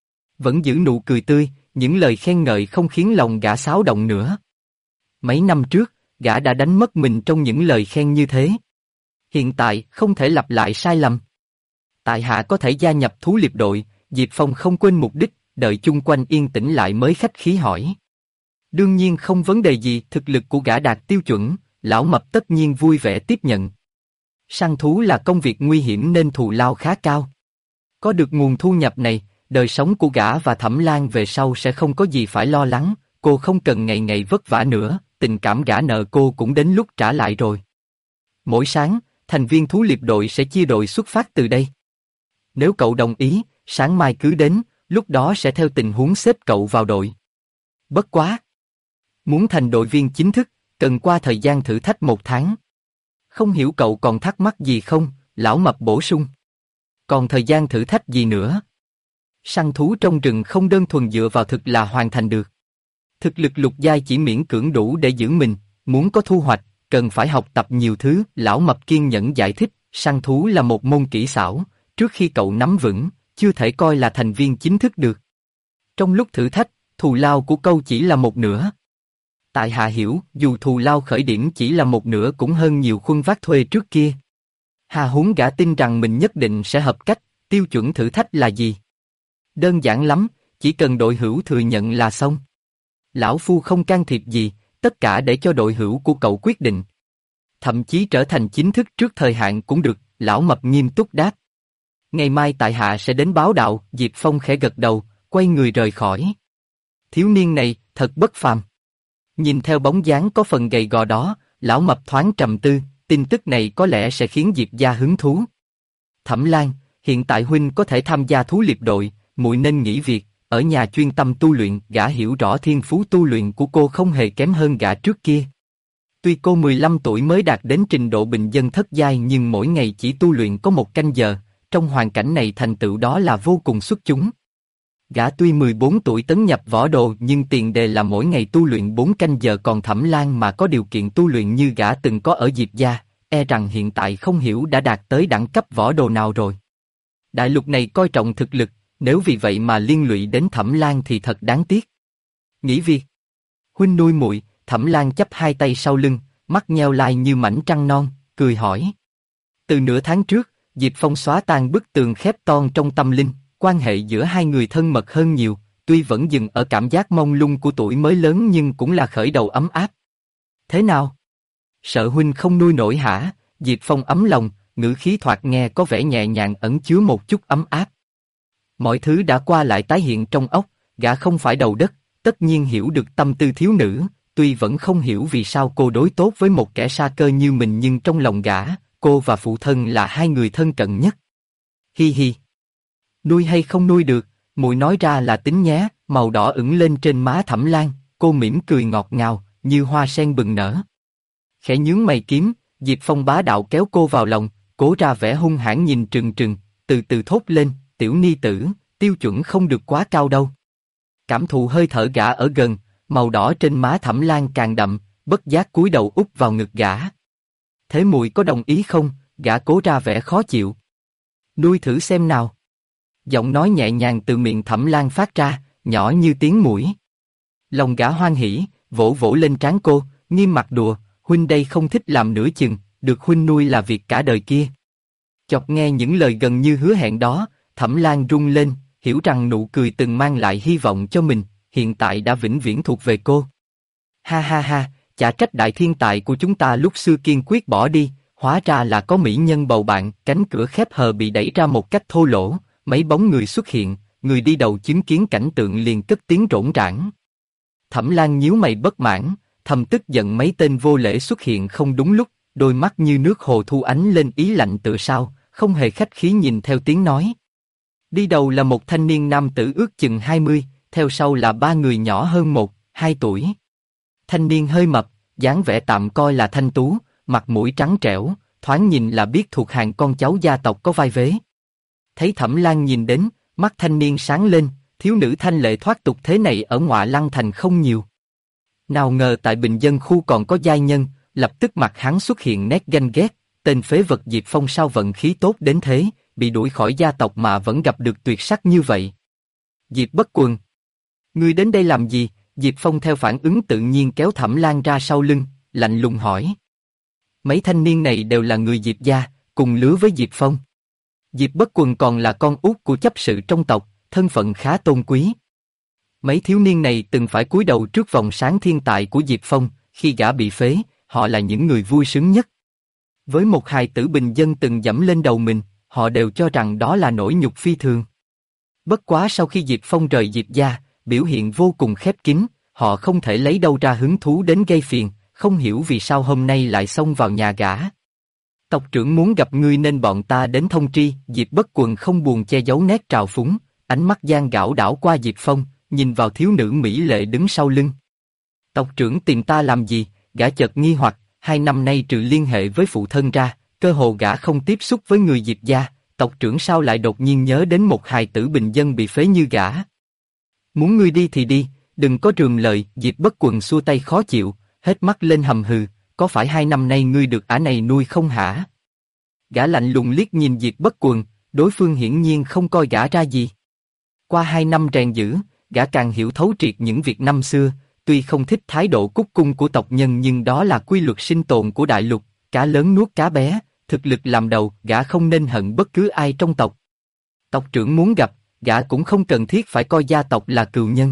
Vẫn giữ nụ cười tươi, những lời khen ngợi không khiến lòng gã xáo động nữa. Mấy năm trước, gã đã đánh mất mình trong những lời khen như thế. Hiện tại, không thể lặp lại sai lầm. Tại hạ có thể gia nhập thú liệp đội, Diệp Phong không quên mục đích, đợi chung quanh yên tĩnh lại mới khách khí hỏi. Đương nhiên không vấn đề gì, thực lực của gã đạt tiêu chuẩn, lão mập tất nhiên vui vẻ tiếp nhận. Săn thú là công việc nguy hiểm nên thù lao khá cao. Có được nguồn thu nhập này, đời sống của gã và Thẩm Lan về sau sẽ không có gì phải lo lắng, cô không cần ngày ngày vất vả nữa, tình cảm gã nợ cô cũng đến lúc trả lại rồi. Mỗi sáng, thành viên thú liệp đội sẽ chia đội xuất phát từ đây. Nếu cậu đồng ý, sáng mai cứ đến, lúc đó sẽ theo tình huống xếp cậu vào đội. Bất quá! Muốn thành đội viên chính thức, cần qua thời gian thử thách 1 tháng. Không hiểu cậu còn thắc mắc gì không? Lão mập bổ sung. Còn thời gian thử thách gì nữa? Săn thú trong rừng không đơn thuần dựa vào thực là hoàn thành được. Thực lực lục giai chỉ miễn cưỡng đủ để giữ mình, muốn có thu hoạch, cần phải học tập nhiều thứ. Lão mập kiên nhẫn giải thích, săn thú là một môn kỹ xảo, trước khi cậu nắm vững, chưa thể coi là thành viên chính thức được. Trong lúc thử thách, thù lao của câu chỉ là 1/2. Tại hạ hiểu, dù thù lao khởi điểm chỉ là 1/2 cũng hơn nhiều khuân vác thuê trước kia. Hà huống gã tin rằng mình nhất định sẽ hợp cách, tiêu chuẩn thử thách là gì? Đơn giản lắm, chỉ cần đội hữu thừa nhận là xong. Lão phu không can thiệp gì, tất cả để cho đội hữu của cậu quyết định. Thậm chí trở thành chính thức trước thời hạn cũng được, lão mập nghiêm túc đáp. Ngày mai tại hạ sẽ đến báo đạo, Diệp Phong khẽ gật đầu, quay người rời khỏi. Thiếu niên này, thật bất phàm. Nhìn theo bóng dáng có phần gầy gò đó, lão mập thoáng trầm tư, tin tức này có lẽ sẽ khiến Diệp gia hứng thú. Thẩm Lan, hiện tại huynh có thể tham gia thú liệp đội, muội nên nghỉ việc, ở nhà chuyên tâm tu luyện. Gã hiểu rõ thiên phú tu luyện của cô không hề kém hơn gã trước kia. Tuy cô 15 tuổi mới đạt đến trình độ bình dân thất giai nhưng mỗi ngày chỉ tu luyện có 1 canh giờ, trong hoàn cảnh này thành tựu đó là vô cùng xuất chúng. Gã tuy 14 tuổi tấn nhập võ đồ nhưng tiền đề là mỗi ngày tu luyện 4 canh giờ, còn Thẩm Lan mà có điều kiện tu luyện như gã từng có ở Diệp gia, e rằng hiện tại không hiểu đã đạt tới đẳng cấp võ đồ nào rồi. Đại lục này coi trọng thực lực, nếu vì vậy mà liên lụy đến Thẩm Lan thì thật đáng tiếc. Nghỉ việc. Huynh nuôi muội. Thẩm Lan chắp hai tay sau lưng, mắt nheo lại như mảnh trăng non, cười hỏi. Từ nửa tháng trước, Diệp Phong xóa tan bức tường khép ton trong tâm linh, quan hệ giữa hai người thân mật hơn nhiều, tuy vẫn dừng ở cảm giác mông lung của tuổi mới lớn nhưng cũng là khởi đầu ấm áp. Thế nào? Sợ huynh không nuôi nổi hả? Diệp Phong ấm lòng, ngữ khí thoạt nghe có vẻ nhẹ nhàng ẩn chứa một chút ấm áp. Mọi thứ đã qua lại tái hiện trong óc, gã không phải đầu đất, tất nhiên hiểu được tâm tư thiếu nữ, tuy vẫn không hiểu vì sao cô đối tốt với một kẻ sa cơ như mình nhưng trong lòng gã, cô và phụ thân là hai người thân cận nhất. Hi hi. Nuôi hay không nuôi được, muội nói ra là tính nhé. Màu đỏ ửng lên trên má Thẩm Lan, cô mỉm cười ngọt ngào, như hoa sen bừng nở. Khẽ nhướng mày kiếm, Diệp Phong bá đạo kéo cô vào lòng, cố ra vẻ hung hãn nhìn trừng trừng, từ từ thốt lên, tiểu ni tử, tiêu chuẩn không được quá cao đâu. Cảm thụ hơi thở gã ở gần, màu đỏ trên má Thẩm Lan càng đậm, bất giác cúi đầu úp vào ngực gã. thế muội có đồng ý không? Gã cố ra vẻ khó chịu. Nuôi thử xem nào. Giọng nói nhẹ nhàng từ miệng Thẩm Lan phát ra, nhỏ như tiếng muỗi. Lòng gã hoan hỉ, vỗ vỗ lên trán cô, nghiêm mặt đùa, huynh đây không thích làm nửa chừng, được huynh nuôi là việc cả đời kia. Chợt nghe những lời gần như hứa hẹn đó, Thẩm Lan rung lên, hiểu rằng nụ cười từng mang lại hy vọng cho mình, hiện tại đã vĩnh viễn thuộc về cô. Ha ha ha, chả trách đại thiên tài của chúng ta lúc xưa kiên quyết bỏ đi, hóa ra là có mỹ nhân bầu bạn. Cánh cửa khép hờ bị đẩy ra một cách thô lỗ, mấy bóng người xuất hiện, người đi đầu chứng kiến cảnh tượng liền cất tiếng rỗng rãng. Thẩm Lan nhíu mày bất mãn, thầm tức giận mấy tên vô lễ xuất hiện không đúng lúc, đôi mắt như nước hồ thu ánh lên ý lạnh tựa sao, không hề khách khí nhìn theo tiếng nói. Đi đầu là một thanh niên nam tử ước chừng 20, theo sau là ba người nhỏ hơn 1-2 tuổi. Thanh niên hơi mập, dáng vẻ tạm coi là thanh tú, mặt mũi trắng trẻo, thoáng nhìn là biết thuộc hàng con cháu gia tộc có vai vế. Thấy Thẩm Lan nhìn đến, mắt thanh niên sáng lên, thiếu nữ thanh lệ thoát tục thế này ở Ngọa Lăng Thành không nhiều. Nào ngờ tại bình dân khu còn có giai nhân, lập tức mặt hắn xuất hiện nét ganh ghét, tên phế vật Diệp Phong sao vận khí tốt đến thế, bị đuổi khỏi gia tộc mà vẫn gặp được tuyệt sắc như vậy. Diệp Bất Quần, ngươi đến đây làm gì? Diệp Phong theo phản ứng tự nhiên kéo Thẩm Lan ra sau lưng, lạnh lùng hỏi. Mấy thanh niên này đều là người Diệp gia, cùng lứa với Diệp Phong. Diệp Bất Quần còn là con út của chấp sự trong tộc, thân phận khá tôn quý. Mấy thiếu niên này từng phải cúi đầu trước vòng sáng thiên tài của Diệp Phong, khi gã bị phế, họ là những người vui sướng nhất. Với một hài tử bình dân từng dẫm lên đầu mình, họ đều cho rằng đó là nỗi nhục phi thường. Bất quá sau khi Diệp Phong rời Diệp gia, biểu hiện vô cùng khép kín, họ không thể lấy đâu ra hứng thú đến gây phiền, không hiểu vì sao hôm nay lại xông vào nhà gã. Tộc trưởng muốn gặp ngươi nên bọn ta đến thông tri. Diệp Bất Quần không buồn che giấu nét trào phúng, ánh mắt gian gảo đảo qua Diệp Phong, nhìn vào thiếu nữ mỹ lệ đứng sau lưng. Tộc trưởng tìm ta làm gì? Gã chợt nghi hoặc, 2 năm nay trừ liên hệ với phụ thân ra, cơ hồ gã không tiếp xúc với người Diệp gia, tộc trưởng sao lại đột nhiên nhớ đến một hài tử bình dân bị phế như gã? Muốn ngươi đi thì đi, đừng có rườm lời. Diệp Bất Quần xua tay khó chịu, hết mắt lên hầm hừ, có phải 2 năm nay ngươi được ả này nuôi không hả? Gã lạnh lùng liếc nhìn Diệp Bất Quần, đối phương hiển nhiên không coi gã ra gì. Qua 2 năm rèn giữ, gã càng hiểu thấu triệt những việc năm xưa, tuy không thích thái độ cúc cung của tộc nhân nhưng đó là quy luật sinh tồn của đại lục, cá lớn nuốt cá bé, thực lực làm đầu, gã không nên hận bất cứ ai trong tộc. Tộc trưởng muốn gặp, gã cũng không cần thiết phải coi gia tộc là cừu nhân.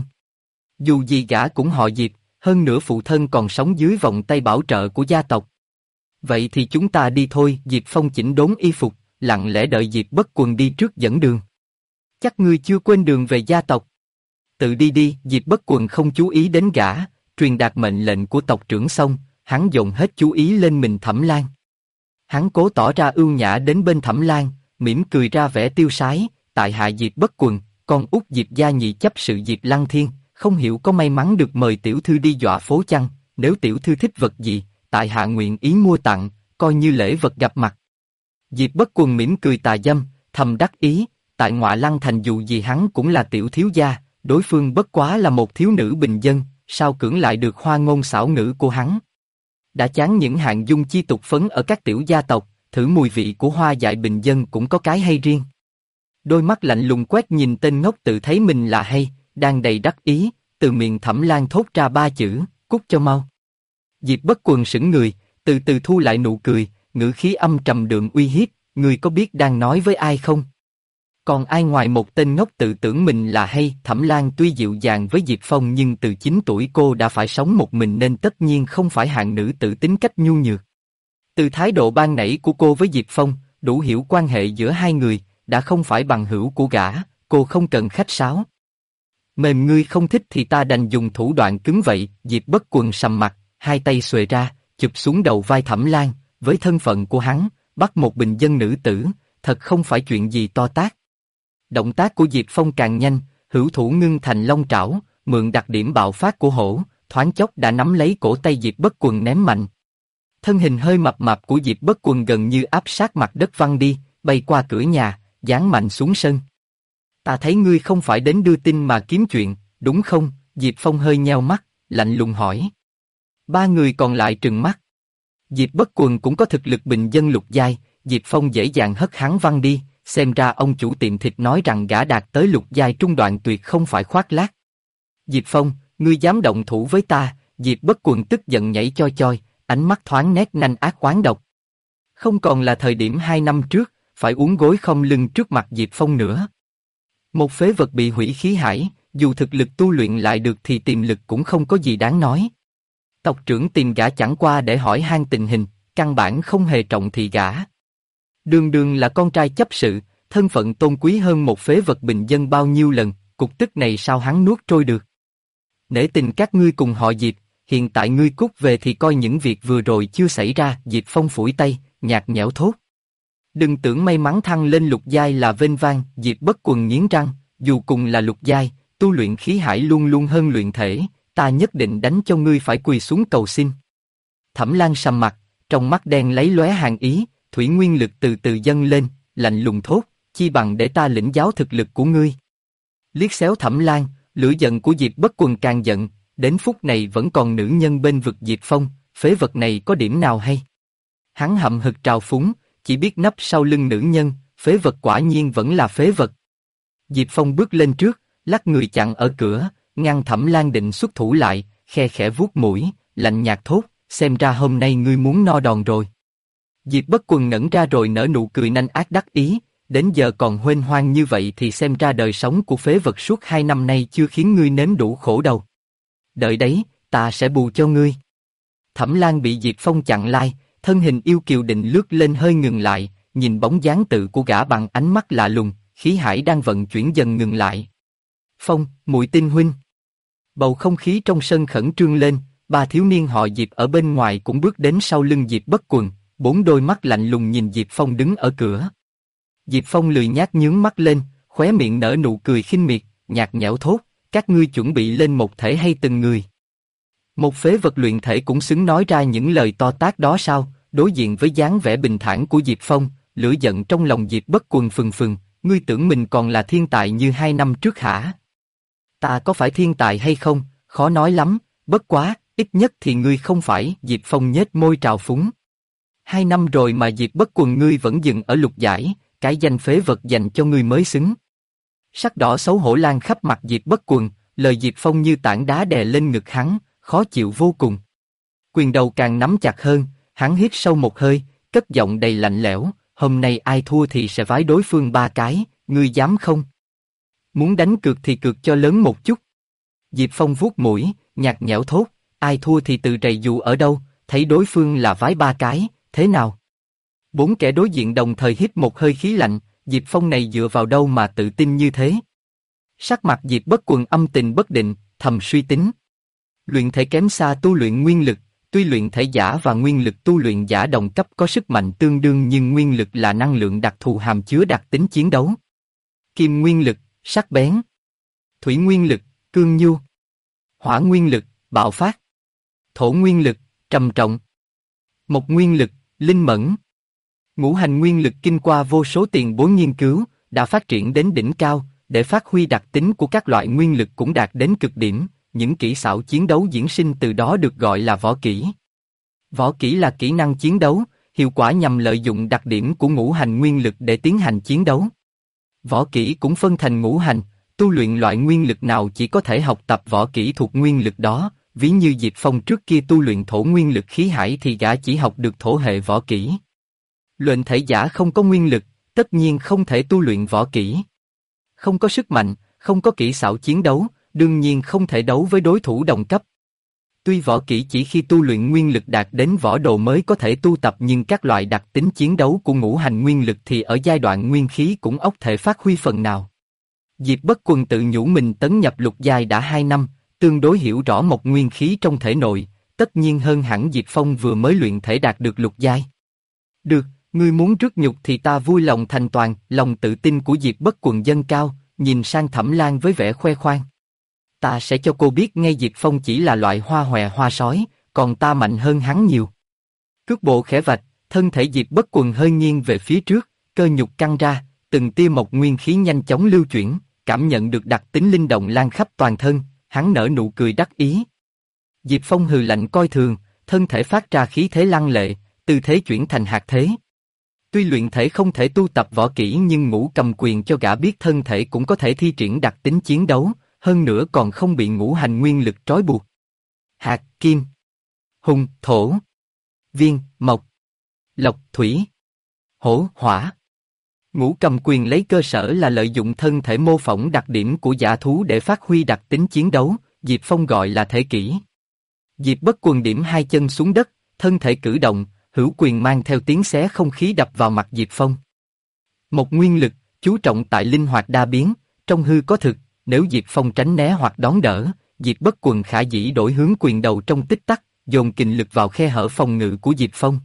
Dù gì gã cũng họ Diệp, hơn nữa phụ thân còn sống dưới vòng tay bảo trợ của gia tộc. Vậy thì chúng ta đi thôi. Diệp Phong chỉnh đốn y phục, lặng lẽ đợi Diệp Bất Quần đi trước dẫn đường. Chắc ngươi chưa quên đường về gia tộc. Tự đi đi. Diệp Bất Quần không chú ý đến gã, truyền đạt mệnh lệnh của tộc trưởng xong, hắn dồn hết chú ý lên mình Thẩm Lan. Hắn cố tỏ ra ưu nhã đến bên Thẩm Lan, mỉm cười ra vẻ tiêu sái, tại hạ Diệp Bất Quần, con út Diệp gia nhị chấp sự Diệp Lăng Thiên, không hiểu có may mắn được mời tiểu thư đi dọa phố chăng? Nếu tiểu thư thích vật gì, tại hạ nguyện ý mua tặng, coi như lễ vật gặp mặt. Diệp Bất Quần mỉm cười tà dâm, thầm đắc ý, tại Ngọa Lăng Thành dù gì hắn cũng là tiểu thiếu gia, đối phương bất quá là một thiếu nữ bình dân, sao cưỡng lại được hoa ngôn xảo ngữ của hắn? Đã chán những hạng dung chi tục phấn ở các tiểu gia tộc, thử mùi vị của hoa dại bình dân cũng có cái hay riêng. Đôi mắt lạnh lùng quét nhìn tên ngốc tự thấy mình là hay, đang đầy đắc ý, từ miệng Thẩm Lan thốt ra 3 chữ, cút cho mau. Diệp Bất Quần sững người, từ từ thu lại nụ cười, ngữ khí âm trầm đượm uy hiếp, ngươi có biết đang nói với ai không? Còn ai ngoài một tên ngốc tự tưởng mình là hay? Thẩm Lan tuy dịu dàng với Diệp Phong nhưng từ 9 tuổi cô đã phải sống một mình nên tất nhiên không phải hạng nữ tự tính cách nhu nhược. Từ thái độ ban nãy của cô với Diệp Phong, đủ hiểu quan hệ giữa hai người, đã không phải bằng hữu của gã, cô không cần khách sáo. Mềm ngươi không thích thì ta đành dùng thủ đoạn cứng vậy. Diệp Bất Quần sầm mặt, hai tay xuề ra, chụp xuống đầu vai Thẩm Lan, với thân phận của hắn, bắt một bình dân nữ tử, thật không phải chuyện gì to tát. Động tác của Diệp Phong càng nhanh, hữu thủ ngưng thành long trảo, mượn đặc điểm bạo phát của hổ, thoáng chốc đã nắm lấy cổ tay Diệp Bất Quần ném mạnh. Thân hình hơi mập mạp của Diệp Bất Quần gần như áp sát mặt đất văng đi, bay qua cửa nhà, giáng mạnh xuống sân. Ta thấy ngươi không phải đến đưa tin mà kiếm chuyện, đúng không? Diệp Phong hơi nheo mắt, lạnh lùng hỏi. 3 người còn lại trừng mắt. Diệp Bất Quần cũng có thực lực bình dân lục giai, Diệp Phong dễ dàng hất hắn văng đi, xem ra ông chủ tiệm thịt nói rằng gã đạt tới lục giai trung đoạn tuyệt không phải khoác lác. Diệp Phong, ngươi dám động thủ với ta? Diệp Bất Quần tức giận nhảy choi choi, ánh mắt thoáng nét nanh ác oán độc. Không còn là thời điểm 2 năm trước, phải uốn gối không lưng trước mặt Diệp Phong nữa. Một phế vật bị hủy khí hải, dù thực lực tu luyện lại được thì tiềm lực cũng không có gì đáng nói. Tộc trưởng tìm gã chẳng qua để hỏi han tình hình, căn bản không hề trọng thị gã. Đường đường là con trai chấp sự, thân phận tôn quý hơn một phế vật bình dân bao nhiêu lần, cục tức này sao hắn nuốt trôi được. Nể tình các ngươi cùng họ Diệp, hiện tại ngươi cút về thì coi những việc vừa rồi chưa xảy ra. Diệp Phong phủi tay, nhạt nhẽo thốt. Đừng tưởng may mắn thăng lên lục giai là vênh vang. Diệp Bất Quần nghiến răng, dù cùng là lục giai, tu luyện khí hải luôn luôn hơn luyện thể, ta nhất định đánh cho ngươi phải quỳ xuống cầu xin. Thẩm Lan sầm mặt, trong mắt đen lấy lóe hàn ý, thủy nguyên lực từ từ dâng lên, lạnh lùng thốt, chi bằng để ta lĩnh giáo thực lực của ngươi. Liếc xéo Thẩm Lan, lửa giận của Diệp Bất Quần càng giận, đến phút này vẫn còn nữ nhân bên vực Diệp Phong, phế vật này có điểm nào hay? Hắn hậm hực trào phúng, chỉ biết nấp sau lưng nữ nhân, phế vật quả nhiên vẫn là phế vật. Diệp Phong bước lên trước, lắc người chặn ở cửa, ngăn Thẩm Lan định xuất thủ lại, khe khẽ vuốt mũi, lạnh nhạt thốt, xem ra hôm nay ngươi muốn no đòn rồi. Diệp Bất Quần ngẩn ra rồi nở nụ cười nanh ác đắc ý, đến giờ còn huênh hoang như vậy thì xem ra đời sống của phế vật suốt 2 năm nay chưa khiến ngươi nếm đủ khổ đâu. Đợi đấy, ta sẽ bù cho ngươi. Thẩm Lan bị Diệp Phong chặn lai, thân hình yêu kiều định lướt lên hơi ngừng lại, nhìn bóng dáng tự của gã bằng ánh mắt lạ lùng, khí hải đang vận chuyển dần ngừng lại. Phong, muội tin huynh. Bầu không khí trong sân khẩn trương lên, ba thiếu niên họ Diệp ở bên ngoài cũng bước đến sau lưng Diệp Bất Quần, 4 đôi mắt lạnh lùng nhìn Diệp Phong đứng ở cửa. Diệp Phong lười nhác nhướng mắt lên, khóe miệng nở nụ cười khinh miệt, nhạt nhẽo thốt, các ngươi chuẩn bị lên một thể hay từng người? Một phế vật luyện thể cũng xứng nói ra những lời to tát đó sao? Đối diện với dáng vẻ bình thản của Diệp Phong, lửa giận trong lòng Diệp Bất Quần phừng phừng, ngươi tưởng mình còn là thiên tài như 2 năm trước hả? Ta có phải thiên tài hay không, khó nói lắm, bất quá, ít nhất thì ngươi không phải. Diệp Phong nhếch môi trào phúng. 2 năm rồi mà Diệp Bất Quần ngươi vẫn dừng ở lục giải, cái danh phế vật dành cho ngươi mới xứng. Sắc đỏ xấu hổ lan khắp mặt Diệp Bất Quần, lời Diệp Phong như tảng đá đè lên ngực hắn, khó chịu vô cùng. Quyền đầu càng nắm chặt hơn, hắn hít sâu một hơi, cất giọng đầy lạnh lẽo, hôm nay ai thua thì sẽ vái đối phương 3 cái, ngươi dám không? Muốn đánh cược thì cược cho lớn một chút. Diệp Phong vuốt mũi, nhạt nhẽo thốt, ai thua thì tự rầy dù ở đâu, thấy đối phương là vái 3 cái, thế nào? 4 kẻ đối diện đồng thời hít một hơi khí lạnh, Diệp Phong này dựa vào đâu mà tự tin như thế? Sắc mặt Diệp Bất Quần âm tình bất định, thầm suy tính. Luyện thể kém xa tu luyện nguyên lực, tuy luyện thể giả và nguyên lực tu luyện giả đồng cấp có sức mạnh tương đương nhưng nguyên lực là năng lượng đặc thù hàm chứa đặc tính chiến đấu. Kim nguyên lực, sắc bén. Thủy nguyên lực, cương nhu. Hỏa nguyên lực, bạo phát. Thổ nguyên lực, trầm trọng. Mộc nguyên lực, linh mẫn. Ngũ hành nguyên lực kinh qua vô số tiền bối nghiên cứu, đã phát triển đến đỉnh cao, để phát huy đặc tính của các loại nguyên lực cũng đạt đến cực điểm, những kỹ xảo chiến đấu diễn sinh từ đó được gọi là võ kỹ. Võ kỹ là kỹ năng chiến đấu, hiệu quả nhằm lợi dụng đặc điểm của ngũ hành nguyên lực để tiến hành chiến đấu. Võ kỹ cũng phân thành ngũ hành, tu luyện loại nguyên lực nào chỉ có thể học tập võ kỹ thuộc nguyên lực đó, ví như Diệp Phong trước kia tu luyện thổ nguyên lực khí hải thì gã chỉ học được thổ hệ võ kỹ. Luyện thể giả không có nguyên lực, tất nhiên không thể tu luyện võ kỹ. Không có sức mạnh, không có kỹ xảo chiến đấu, đương nhiên không thể đấu với đối thủ đồng cấp. Tuy võ kỹ chỉ khi tu luyện nguyên lực đạt đến võ đồ mới có thể tu tập nhưng các loại đặc tính chiến đấu của ngũ hành nguyên lực thì ở giai đoạn nguyên khí cũng óc thể phát huy phần nào. Diệp Bất Quần tự nhủ mình tấn nhập lục giai đã 2 năm, tương đối hiểu rõ một nguyên khí trong thể nội, tất nhiên hơn hẳn Diệp Phong vừa mới luyện thể đạt được lục giai. Được, ngươi muốn rước nhục thì ta vui lòng thành toàn. Lòng tự tin của Diệp Bất Quần dâng cao, nhìn sang Thẩm Lan với vẻ khoe khoang. Ta sẽ cho cô biết ngay Diệp Phong chỉ là loại hoa hòe hoa sói, còn ta mạnh hơn hắn nhiều. Cước bộ khẽ vạch, thân thể Diệp Bất Quần hơi nghiêng về phía trước, cơ nhục căng ra, từng tia mộc nguyên khí nhanh chóng lưu chuyển, cảm nhận được đặc tính linh động lan khắp toàn thân, hắn nở nụ cười đắc ý. Diệp Phong hừ lạnh coi thường, thân thể phát ra khí thế lăng lệ, tư thế chuyển thành hạt thế. Tuy luyện thể không thể tu tập võ kỹ nhưng Ngũ Cầm Quyền cho gã biết thân thể cũng có thể thi triển đặc tính chiến đấu, hơn nữa còn không bị ngũ hành nguyên lực trói buộc. Hạt, kim, hung, thổ, viên, mộc, lộc, thủy, hổ, hỏa. Ngũ Cầm Quyền lấy cơ sở là lợi dụng thân thể mô phỏng đặc điểm của dã thú để phát huy đặc tính chiến đấu, Diệp Phong gọi là thể kỹ. Diệp Bất Quần điểm hai chân xuống đất, thân thể cử động, hữu quyền mang theo tiếng xé không khí đập vào mặt Diệp Phong. Một nguyên lực, chú trọng tại linh hoạt đa biến, trong hư có thực, nếu Diệp Phong tránh né hoặc đón đỡ, Diệp Bất Quần khả dĩ đổi hướng quyền đầu trong tích tắc, dồn kình lực vào khe hở phòng ngự của Diệp Phong.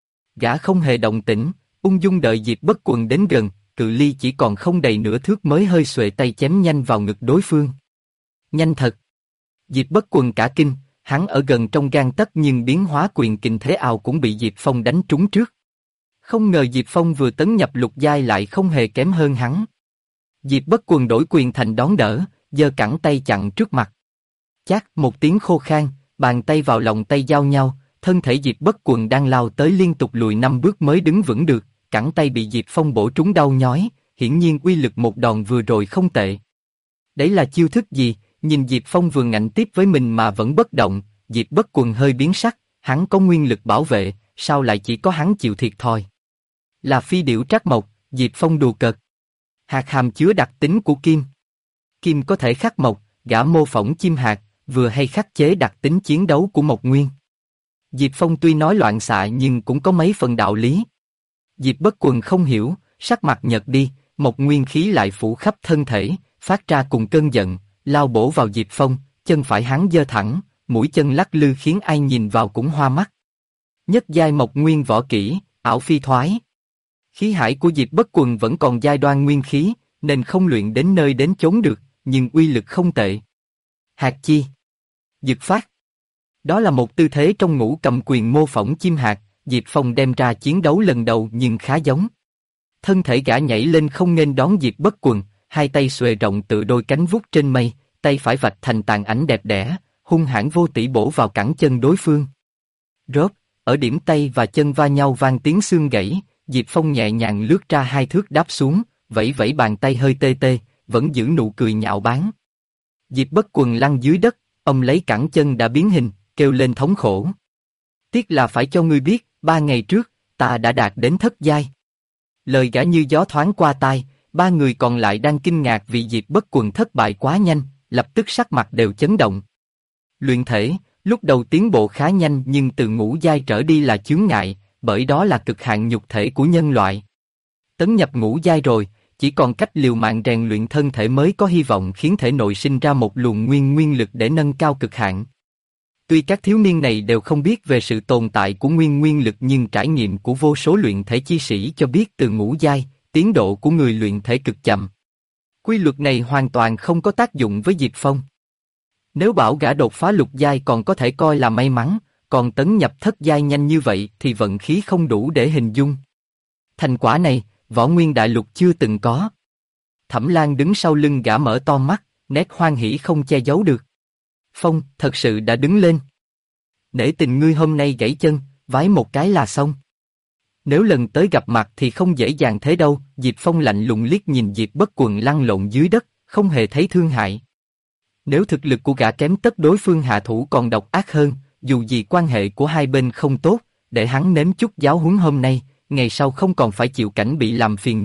Gã không hề động tĩnh, ung dung đợi Diệp Bất Quần đến gần, cự ly chỉ còn không đầy nửa thước mới hơi xuề tay chém nhanh vào ngực đối phương. Nhanh thật! Diệp Bất Quần cả kinh, hắn ở gần trong gang tấc nhưng biến hóa quyền kình thế ào cũng bị Diệp Phong đánh trúng trước. Không ngờ Diệp Phong vừa tấn nhập lục giai lại không hề kém hơn hắn. Diệp Bất Quần đổi quyền thành đón đỡ, giơ cẳng tay chặn trước mặt. Chát một tiếng khô khan, bàn tay vào lòng tay giao nhau, thân thể Diệp Bất Quần đang lao tới liên tục lùi 5 bước mới đứng vững được, cẳng tay bị Diệp Phong bổ trúng đau nhói, hiển nhiên uy lực một đòn vừa rồi không tệ. Đấy là chiêu thức gì? Nhìn Diệp Phong vừa ngạnh tiếp với mình mà vẫn bất động, Diệp Bất Quần hơi biến sắc, hắn có nguyên lực bảo vệ, sao lại chỉ có hắn chịu thiệt thòi? Là phi điểu trác mộc, Diệp Phong đùa cợt. Hạt hàm chứa đặc tính của kim. Kim có thể khắc mộc, gã mô phỏng chim hạt, vừa hay khắc chế đặc tính chiến đấu của mộc nguyên. Diệp Phong tuy nói loạn xạ nhưng cũng có mấy phần đạo lý. Diệp Bất Quần không hiểu, sắc mặt nhợt đi, mộc nguyên khí lại phủ khắp thân thể, phát ra cùng cơn giận, lao bổ vào Diệp Phong, chân phải hắn giơ thẳng, mũi chân lắc lư khiến ai nhìn vào cũng hoa mắt. Nhất giai mộc nguyên võ kỹ, ảo phi thoái. Khí hải của Diệp Bất Quần vẫn còn giai đoan nguyên khí, nên không luyện đến nơi đến chốn được, nhưng uy lực không tệ. Hạt chi, dực phát. Đó là một tư thế trong Ngũ Cầm Quyền mô phỏng chim hạt, Diệp Phong đem ra chiến đấu lần đầu nhưng khá giống. Thân thể gã nhảy lên không nghênh đón Diệp Bất Quần, hai tay xuề rộng tự đôi cánh vút trên mây, tay phải vạch thành tàn ảnh đẹp đẽ, hung hãn vô tỷ bổ vào cẳng chân đối phương. Rốp, ở điểm tay và chân va nhau vang tiếng xương gãy, Diệp Phong nhẹ nhàng lướt ra 2 thước đáp xuống, vẫy vẫy bàn tay hơi tê tê, vẫn giữ nụ cười nhạo báng. Diệp Bất Quần lăn dưới đất, ông lấy cẳng chân đã biến hình, kêu lên thống khổ. Tiếc là phải cho ngươi biết, 3 ngày trước, ta đã đạt đến thất giai. Lời gã như gió thoáng qua tai, 3 người còn lại đang kinh ngạc vì Diệp Bất Quần thất bại quá nhanh, lập tức sắc mặt đều chấn động. Luyện thể, lúc đầu tiến bộ khá nhanh nhưng từ ngũ giai trở đi là chướng ngại, bởi đó là cực hạn nhục thể của nhân loại. Tấn nhập ngũ giai rồi, chỉ còn cách liều mạng rèn luyện thân thể mới có hy vọng khiến thể nội sinh ra một luồng nguyên lực để nâng cao cực hạn. Tuy các thiếu niên này đều không biết về sự tồn tại của nguyên lực nhưng trải nghiệm của vô số luyện thể chi sĩ cho biết từ ngũ giai, tiến độ của người luyện thể cực chậm. Quy luật này hoàn toàn không có tác dụng với Diệp Phong. Nếu bảo gã đột phá lục giai còn có thể coi là may mắn, còn tấn nhập thất giai nhanh như vậy thì vận khí không đủ để hình dung. Thành quả này, võ nguyên đại lục chưa từng có. Thẩm Lan đứng sau lưng gã mở to mắt, nét hoan hỉ không che giấu được. Phong, thật sự đã đứng lên. Nể tình ngươi hôm nay gãy chân, vái một cái là xong. Nếu lần tới gặp mặt thì không dễ dàng thế đâu, Diệp Phong lạnh lùng liếc nhìn Diệp Bất Quần lăn lộn dưới đất, không hề thấy thương hại. Nếu thực lực của gã kém tất đối phương hạ thủ còn độc ác hơn, dù gì quan hệ của hai bên không tốt, để hắn nếm chút giáo huấn hôm nay, ngày sau không còn phải chịu cảnh bị làm phiền.